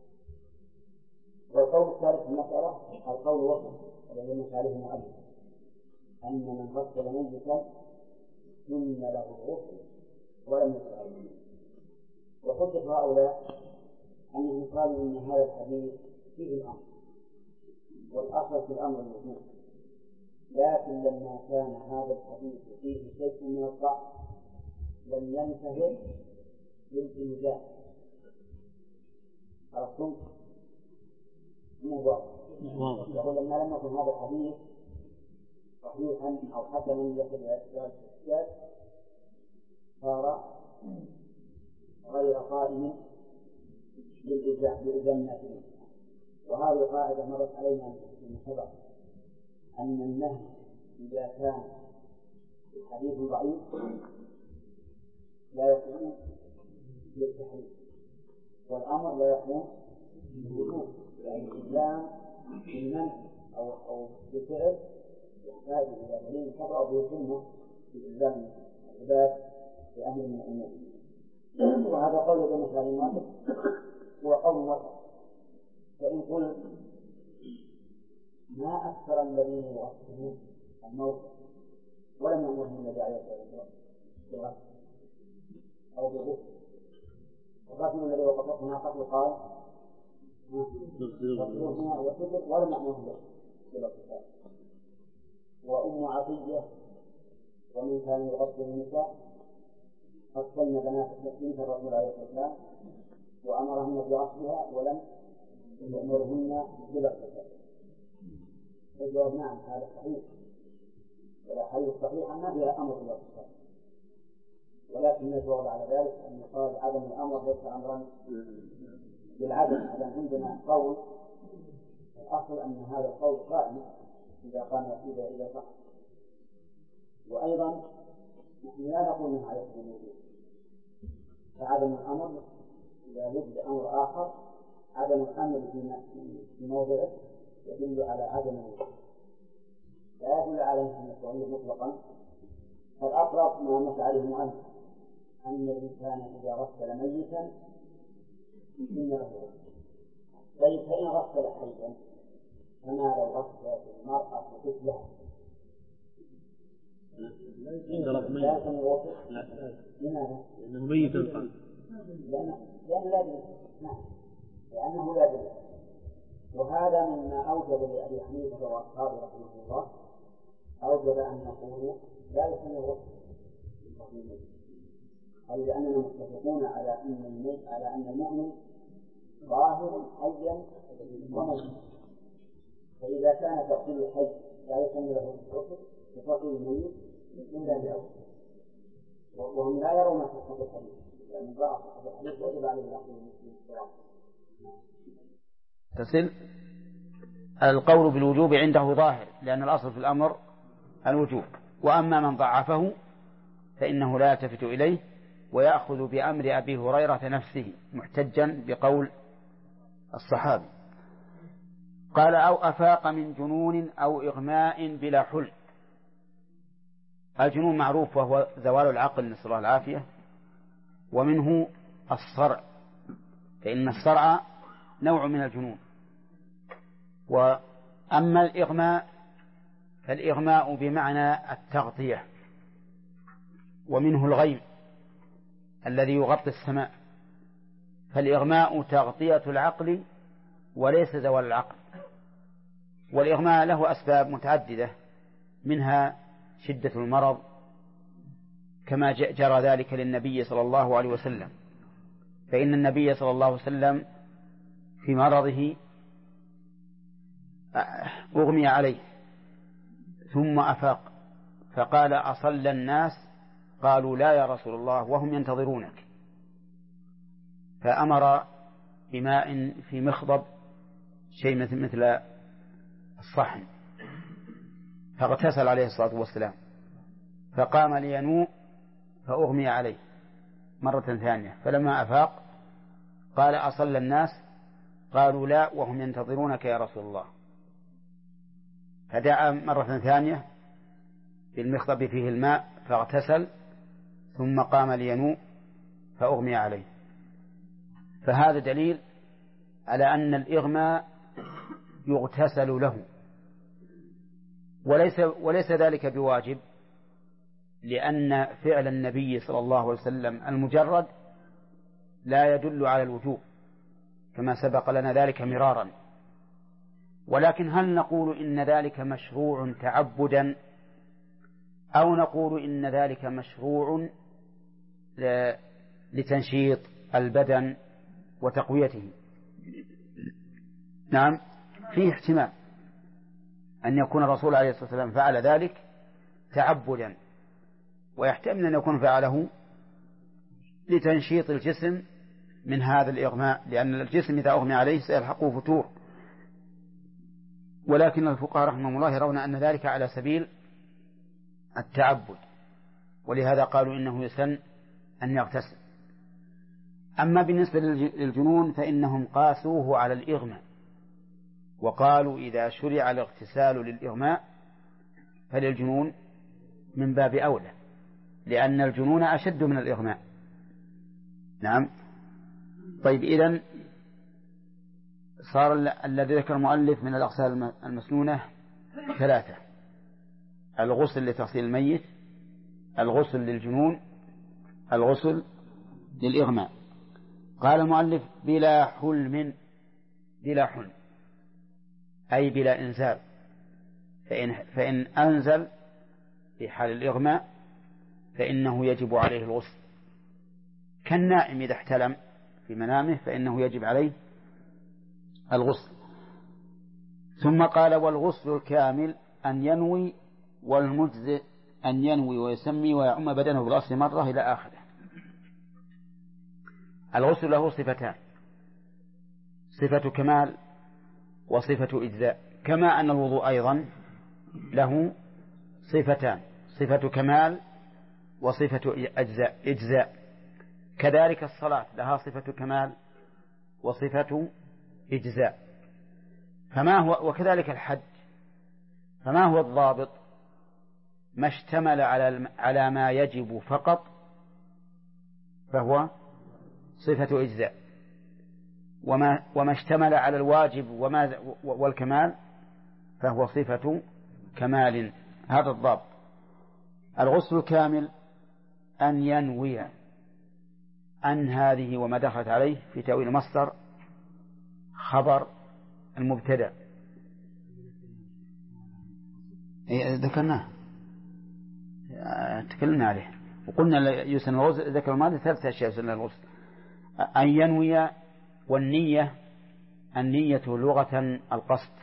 والقول الثالث في المسألة القول الوسط الذي نص عليه المؤلف، أن من غسل ميتا سن له الغسل ولم يجب عليه. وحجة هؤلاء أنهم قالوا إن هذا الحديث فيه الأمر، والأصل في الأمر الوجوب، لكن لما كان هذا الحديث فيه شيء من الضعف لم ينتهي للإلزام. عرفتم؟ يقول لما لم يكن هذا الحديث صحيحا أو حسنا يصل إلى الاحتجاج صار غير قائم للإلزام الناس. وهذه قاعدة مرت علينا من سبق، أن النهي إذا كان الحديث ضعيف لا يكون بالتحريم، والأمر لا يكون بالوجوب، يعني الإلزام بالمنع أو بالفعل يحتاج إلى دليل خطأ به سنة في إلزام العباد بأمر من الأمور. وهذا قول ابن مسعود المؤلف هو قول وسط. فإن قلت ما أكثر الذين يغسلون الموتى ولم يأمرهم النبي عليه الصلاة والسلام بالغسل أو بالغسل، الرجل الذي وقفته ناقته قال غسلوهما وسجد ولم يأمرهم بالغسل. وأم عطية ومن كان يغسل النساء غسلن بنت الرسول عليه الصلاة والسلام وأمرهن بغسلها ولم يأمرهن بالغسل. فالجواب نعم، هذا صحيح، والأحاديث الصحيحة ما فيها أمر بالغسل، ولكن الجواب على ذلك أن يقال عدم الأمر ليس أمرا بالعدم. هذا عندنا قول الأصل أن هذا القول قائم إذا صح. وأيضا نحن لا نقول أنه على سبيل الوجوب، فعدم الأمر إذا وجد أمر آخر عدم الأمر في موضعه يدل على عدم الوجوب، لا يدل على المشروعية مطلقا. فالأقرب ما نص عليه المؤلف أن الإنسان إذا غسل ميتا إن له غسل. طيب فإن غسل حيا فما لو غسلت المرأة طفلها؟ لا لماذا؟ لأنه ميت قال. لأنه لا دليل. وهذا مما أوجب لأبي حنيفة وأصحابه رحمه الله، أوجب أن نقول لا يسمى الغسل، لأننا متفقون على أن المؤمن ظاهر حيا وميت، فإذا كان تغسيل الحي لا يسمى له الغسل وتغسيل الميت إلا بأول، وهم لا يرون صحة الحديث، لأن ضاع صحة الحديث وجب عليه الأخذ من الصلاة. تصل القول بالوجوب عنده ظاهر، لأن الأصل في الأمر الوجوب. وأما من ضعفه فإنه لا يلتفت إليه ويأخذ بأمر أبي هريرة نفسه محتجا بقول الصحابي. قال أو أفاق من جنون أو إغماء بلا حلم. الجنون معروف وهو زوال العقل نسأل الله العافية، ومنه الصرع، فإن الصرع نوع من الجنون. وأما الإغماء فالإغماء بمعنى التغطية، ومنه الغيم الذي يغطي السماء. فالإغماء تغطية العقل وليس زوال العقل. والإغماء له أسباب متعددة، منها شدة المرض كما جرى ذلك للنبي صلى الله عليه وسلم، فإن النبي صلى الله عليه وسلم في مرضه أغمي عليه ثم أفاق فقال أصلى الناس؟ قالوا لا يا رسول الله وهم ينتظرونك، فأمر بماء في مخضب شيء مثل الصحن، فاغتسل عليه الصلاة والسلام، فقام لينوء فأغمي عليه مرة ثانية، فلما أفاق قال أصلى الناس؟ قالوا لا وهم ينتظرونك يا رسول الله، فدعا مرة ثانية بالمخضب فيه الماء فاغتسل ثم قام لينوء فأغمي عليه. فهذا دليل على أن الإغماء يغتسل له، وليس ذلك بواجب، لأن فعل النبي صلى الله عليه وسلم المجرد لا يدل على الوجوب كما سبق لنا ذلك مرارا. ولكن هل نقول إن ذلك مشروع تعبدا أو نقول إن ذلك مشروع لتنشيط البدن وتقويته؟ نعم، فيه احتمال أن يكون الرسول عليه الصلاة والسلام فعل ذلك تعبدا، ويحتمل أن يكون فعله لتنشيط الجسم من هذا الإغماء، لأن الجسم إذا أغمي عليه سيلحقه فتور. ولكن الفقهاء رحمهم الله يرون أن ذلك على سبيل التعبد، ولهذا قالوا إنه يسن أن يغتسل. أما بالنسبة للجنون فإنهم قاسوه على الإغماء، وقالوا إذا شرع الاغتسال للإغماء فللجنون من باب أولى، لأن الجنون أشد من الإغماء. نعم. طيب، إذن صار الذي ذكر المؤلف من الأغسال المسنونة 3: الغسل لتغسيل الميت، الغسل للجنون، الغسل للإغماء. قال المؤلف بلا حلم، بلا حلم أي بلا إنزال، فإن أنزل في حال الإغماء فإنه يجب عليه الغسل، كالنائم إذا احتلم في منامه فإنه يجب عليه الغسل. ثم قال والغسل الكامل أن ينوي، والمجزئ أن ينوي ويسمي ويعم بدنه بالغسل مرة إلى آخره. الغسل له صفتان: صفة كمال وصفة إجزاء، كما أن الوضوء أيضا له صفتان، صفة كمال وصفة إجزاء. كذلك الصلاة لها صفة كمال وصفة إجزاء. وكذلك الحج، فما هو الضابط؟ ما اشتمل على ما يجب فقط فهو صفة إجزاء، وما اشتمل على الواجب والكمال فهو صفة كمال. هذا الضابط. الغسل الكامل أن ينوي أن هذه وما دخلت عليه في تأويل مصدر خبر المبتدأ ذكرناه تكلمنا عليه وقلنا يسن الغسل ذكر الماضي 3 أشياء يسن الغسل. أن ينوي، والنية النية لغة القصد،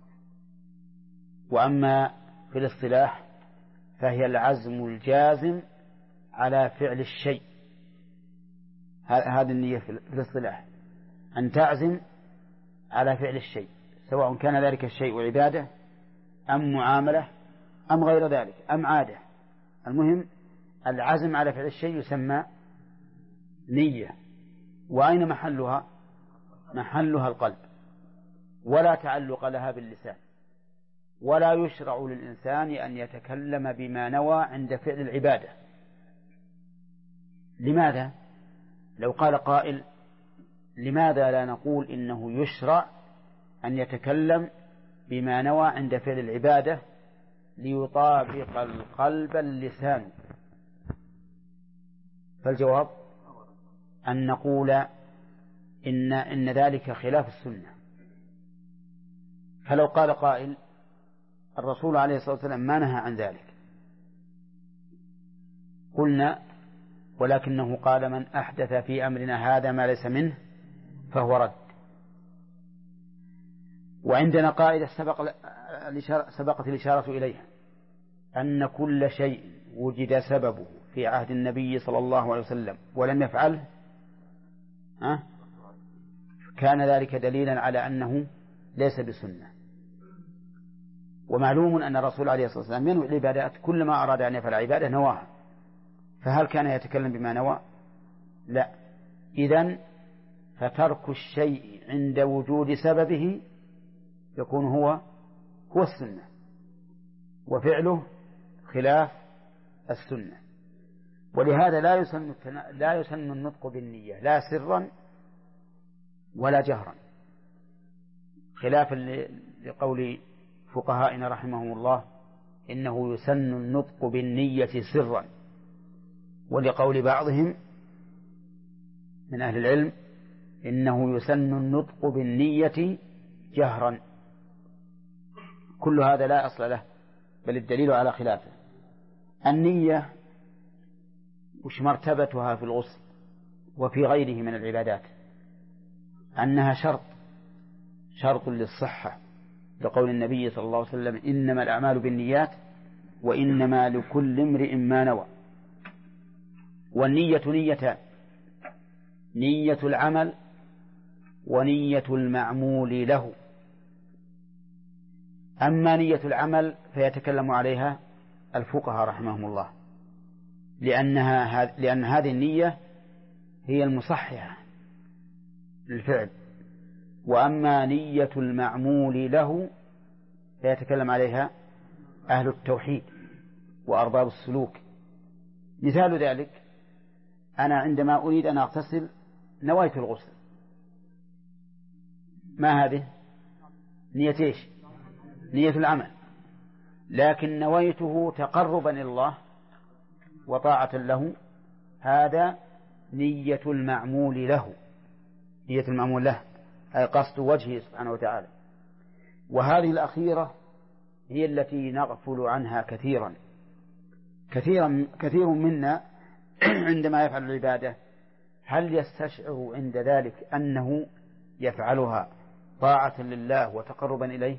وأما في الاصطلاح فهي العزم الجازم على فعل الشيء. هذه النية في الاصطلاح، أن تعزم على فعل الشيء، سواء كان ذلك الشيء عبادة أم معاملة أم غير ذلك أم عادة. المهم العزم على فعل الشيء يسمى نية. وأين محلها؟ محلها القلب، ولا تعلق لها باللسان، ولا يشرع للإنسان أن يتكلم بما نوى عند فعل العبادة. لماذا؟ لو قال قائل لماذا لا نقول إنه يشرع أن يتكلم بما نوى عند فعل العبادة ليطابق القلب اللسان؟ فالجواب أن نقول إن ذلك خلاف السنة. فلو قال قائل الرسول عليه الصلاة والسلام ما نهى عن ذلك، قلنا ولكنه قال من أحدث في أمرنا هذا ما ليس منه فهو رد. وعندنا قاعدة سبقت الإشارة إليها، أن كل شيء وجد سببه في عهد النبي صلى الله عليه وسلم ولم يفعله كان ذلك دليلا على أنه ليس بسنة. ومعلوم أن الرسول عليه الصلاة والسلام ينوي العبادات، كل ما أراد أن يفعل عبادة نواها، فهل كان يتكلم بما نوى؟ لا. إذن فترك الشيء عند وجود سببه يكون هو السنة، وفعله خلاف السنة. ولهذا لا يسن النطق بالنية لا سرا ولا جهرا، خلافا لقول فقهائنا رحمهم الله إنه يسن النطق بالنية سرا، ولقول بعضهم من أهل العلم إنه يسن النطق بالنية جهرا. كل هذا لا أصل له، بل الدليل على خلافه. النية وش مرتبتها في الغسل وفي غيره من العبادات؟ أنها شرط للصحة، لقول النبي صلى الله عليه وسلم إنما الأعمال بالنيات وإنما لكل امرئ ما نوى. والنية نيتان، نية العمل ونية المعمول له. أما نية العمل فيتكلم عليها الفقهاء رحمهم الله، لأن هذه النية هي المصححة للفعل. وأما نية المعمول له فيتكلم عليها أهل التوحيد وأرباب السلوك. مثال ذلك أنا عندما أريد أن أغتسل نويت الغسل، ما هذه؟ نية إيش؟ نية العمل، لكن نويته تقربا إلى الله وطاعة له، هذا نية المعمول له، نية المعمول له أي قصد وجهه سبحانه وتعالى. وهذه الأخيرة هي التي نغفل عنها كثير منا عندما يفعل العبادة هل يستشعر عند ذلك أنه يفعلها طاعة لله وتقربا إليه؟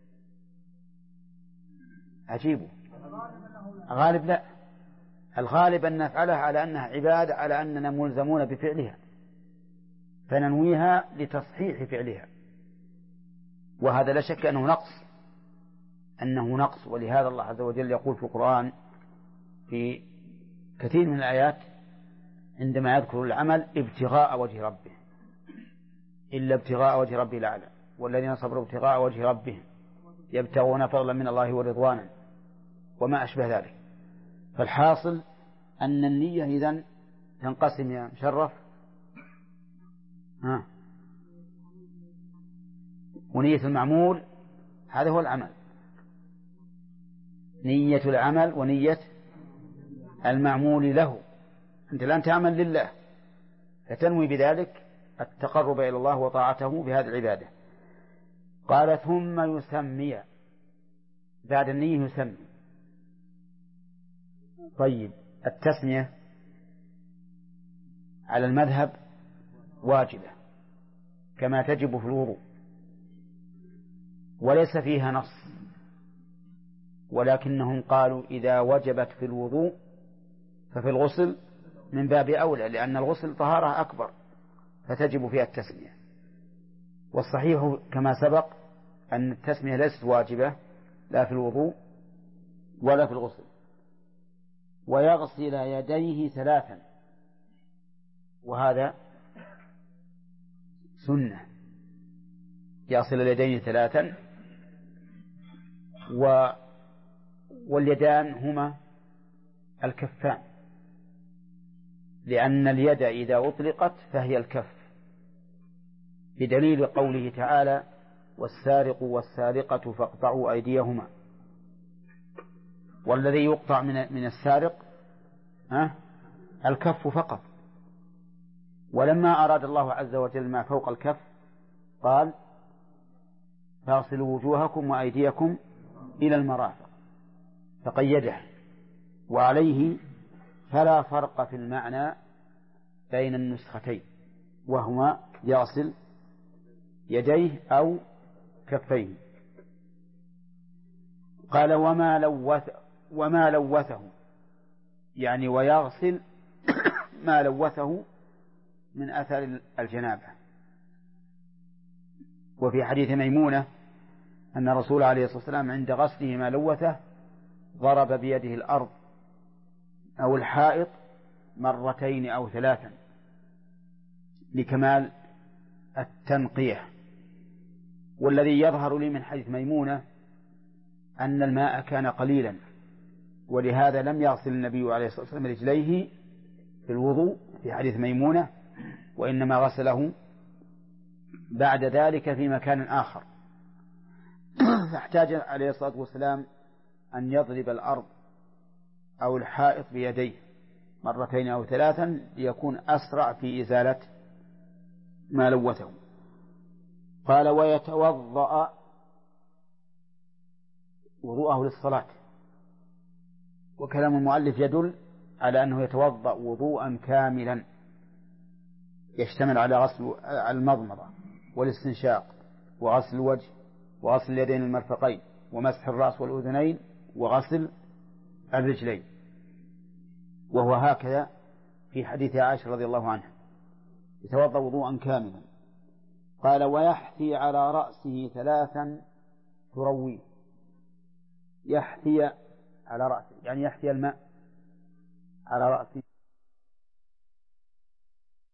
عجيب. غالب لا، الغالب أن نفعلها على أنها عبادة، على أننا ملزمون بفعلها، فننويها لتصحيح فعلها. وهذا لا شك أنه نقص. ولهذا الله عز وجل يقول في القرآن في كثير من الآيات عندما يذكر العمل ابتغاء وجه ربه، إلا ابتغاء وجه ربه الأعلى والذين صبروا ابتغاء وجه ربهم يبتغون فضلا من الله ورضوانا وما أشبه ذلك. فالحاصل أن النية إذن تنقسم يا مشرف ونية المعمول هذا هو العمل، نية العمل ونية المعمول له. أنت الآن تعمل لله فتنوي بذلك التقرب إلى الله وطاعته بهذه العبادة. قال ثم يسمي، بعد النية يسمي. طيب التسمية على المذهب واجبة كما تجب في الوضوء، وليس فيها نص، ولكنهم قالوا إذا وجبت في الوضوء ففي الغسل من باب أولى، لأن الغسل طهارة أكبر فتجب فيها التسمية. والصحيح كما سبق أن التسمية ليست واجبة لا في الوضوء ولا في الغسل. ويغسل يديه 3، وهذا سنة، يغسل اليدين 3. واليدان هما الكفان، لأن اليد إذا أطلقت فهي الكف، بدليل قوله تعالى والسارق والسارقة فاقطعوا أيديهما. والذي يقطع من السارق الكف فقط. ولما أراد الله عز وجل ما فوق الكف قال فاغسلوا وجوهكم وأيديكم إلى المرافق فقيده. وعليه فلا فرق في المعنى بين النسختين، وهما يغسل يديه أو كفيه. قال وما لوثه، يعني ويغسل ما لوثه من أثر الجنابة. وفي حديث ميمونة أن الرسول عليه الصلاة والسلام عند غسله ما لوثه ضرب بيده الأرض أو الحائط 2 أو 3 لكمال التنقية. والذي يظهر لي من حديث ميمونة أن الماء كان قليلا، ولهذا لم يغسل النبي عليه الصلاة والسلام رجليه في الوضوء في حديث ميمونة، وإنما غسله بعد ذلك في مكان آخر. فاحتاج عليه الصلاة والسلام أن يضرب الأرض أو الحائط بيديه 2 أو 3 ليكون أسرع في إزالة ما لوثه. قال ويتوضأ وضوءه للصلاة. وكلام المؤلف يدل على أنه يتوضأ وضوءا كاملا يشتمل على غسل المضمضة والاستنشاق وغسل الوجه وغسل اليدين المرفقين ومسح الرأس والأذنين وغسل الرجلين، وهو هكذا في حديث عائشة رضي الله عنها يتوضأ وضوءا كاملا. قال ويحثي على رأسه 3 ترويه. يحثي على رأسه يعني يحثي الماء على رأسه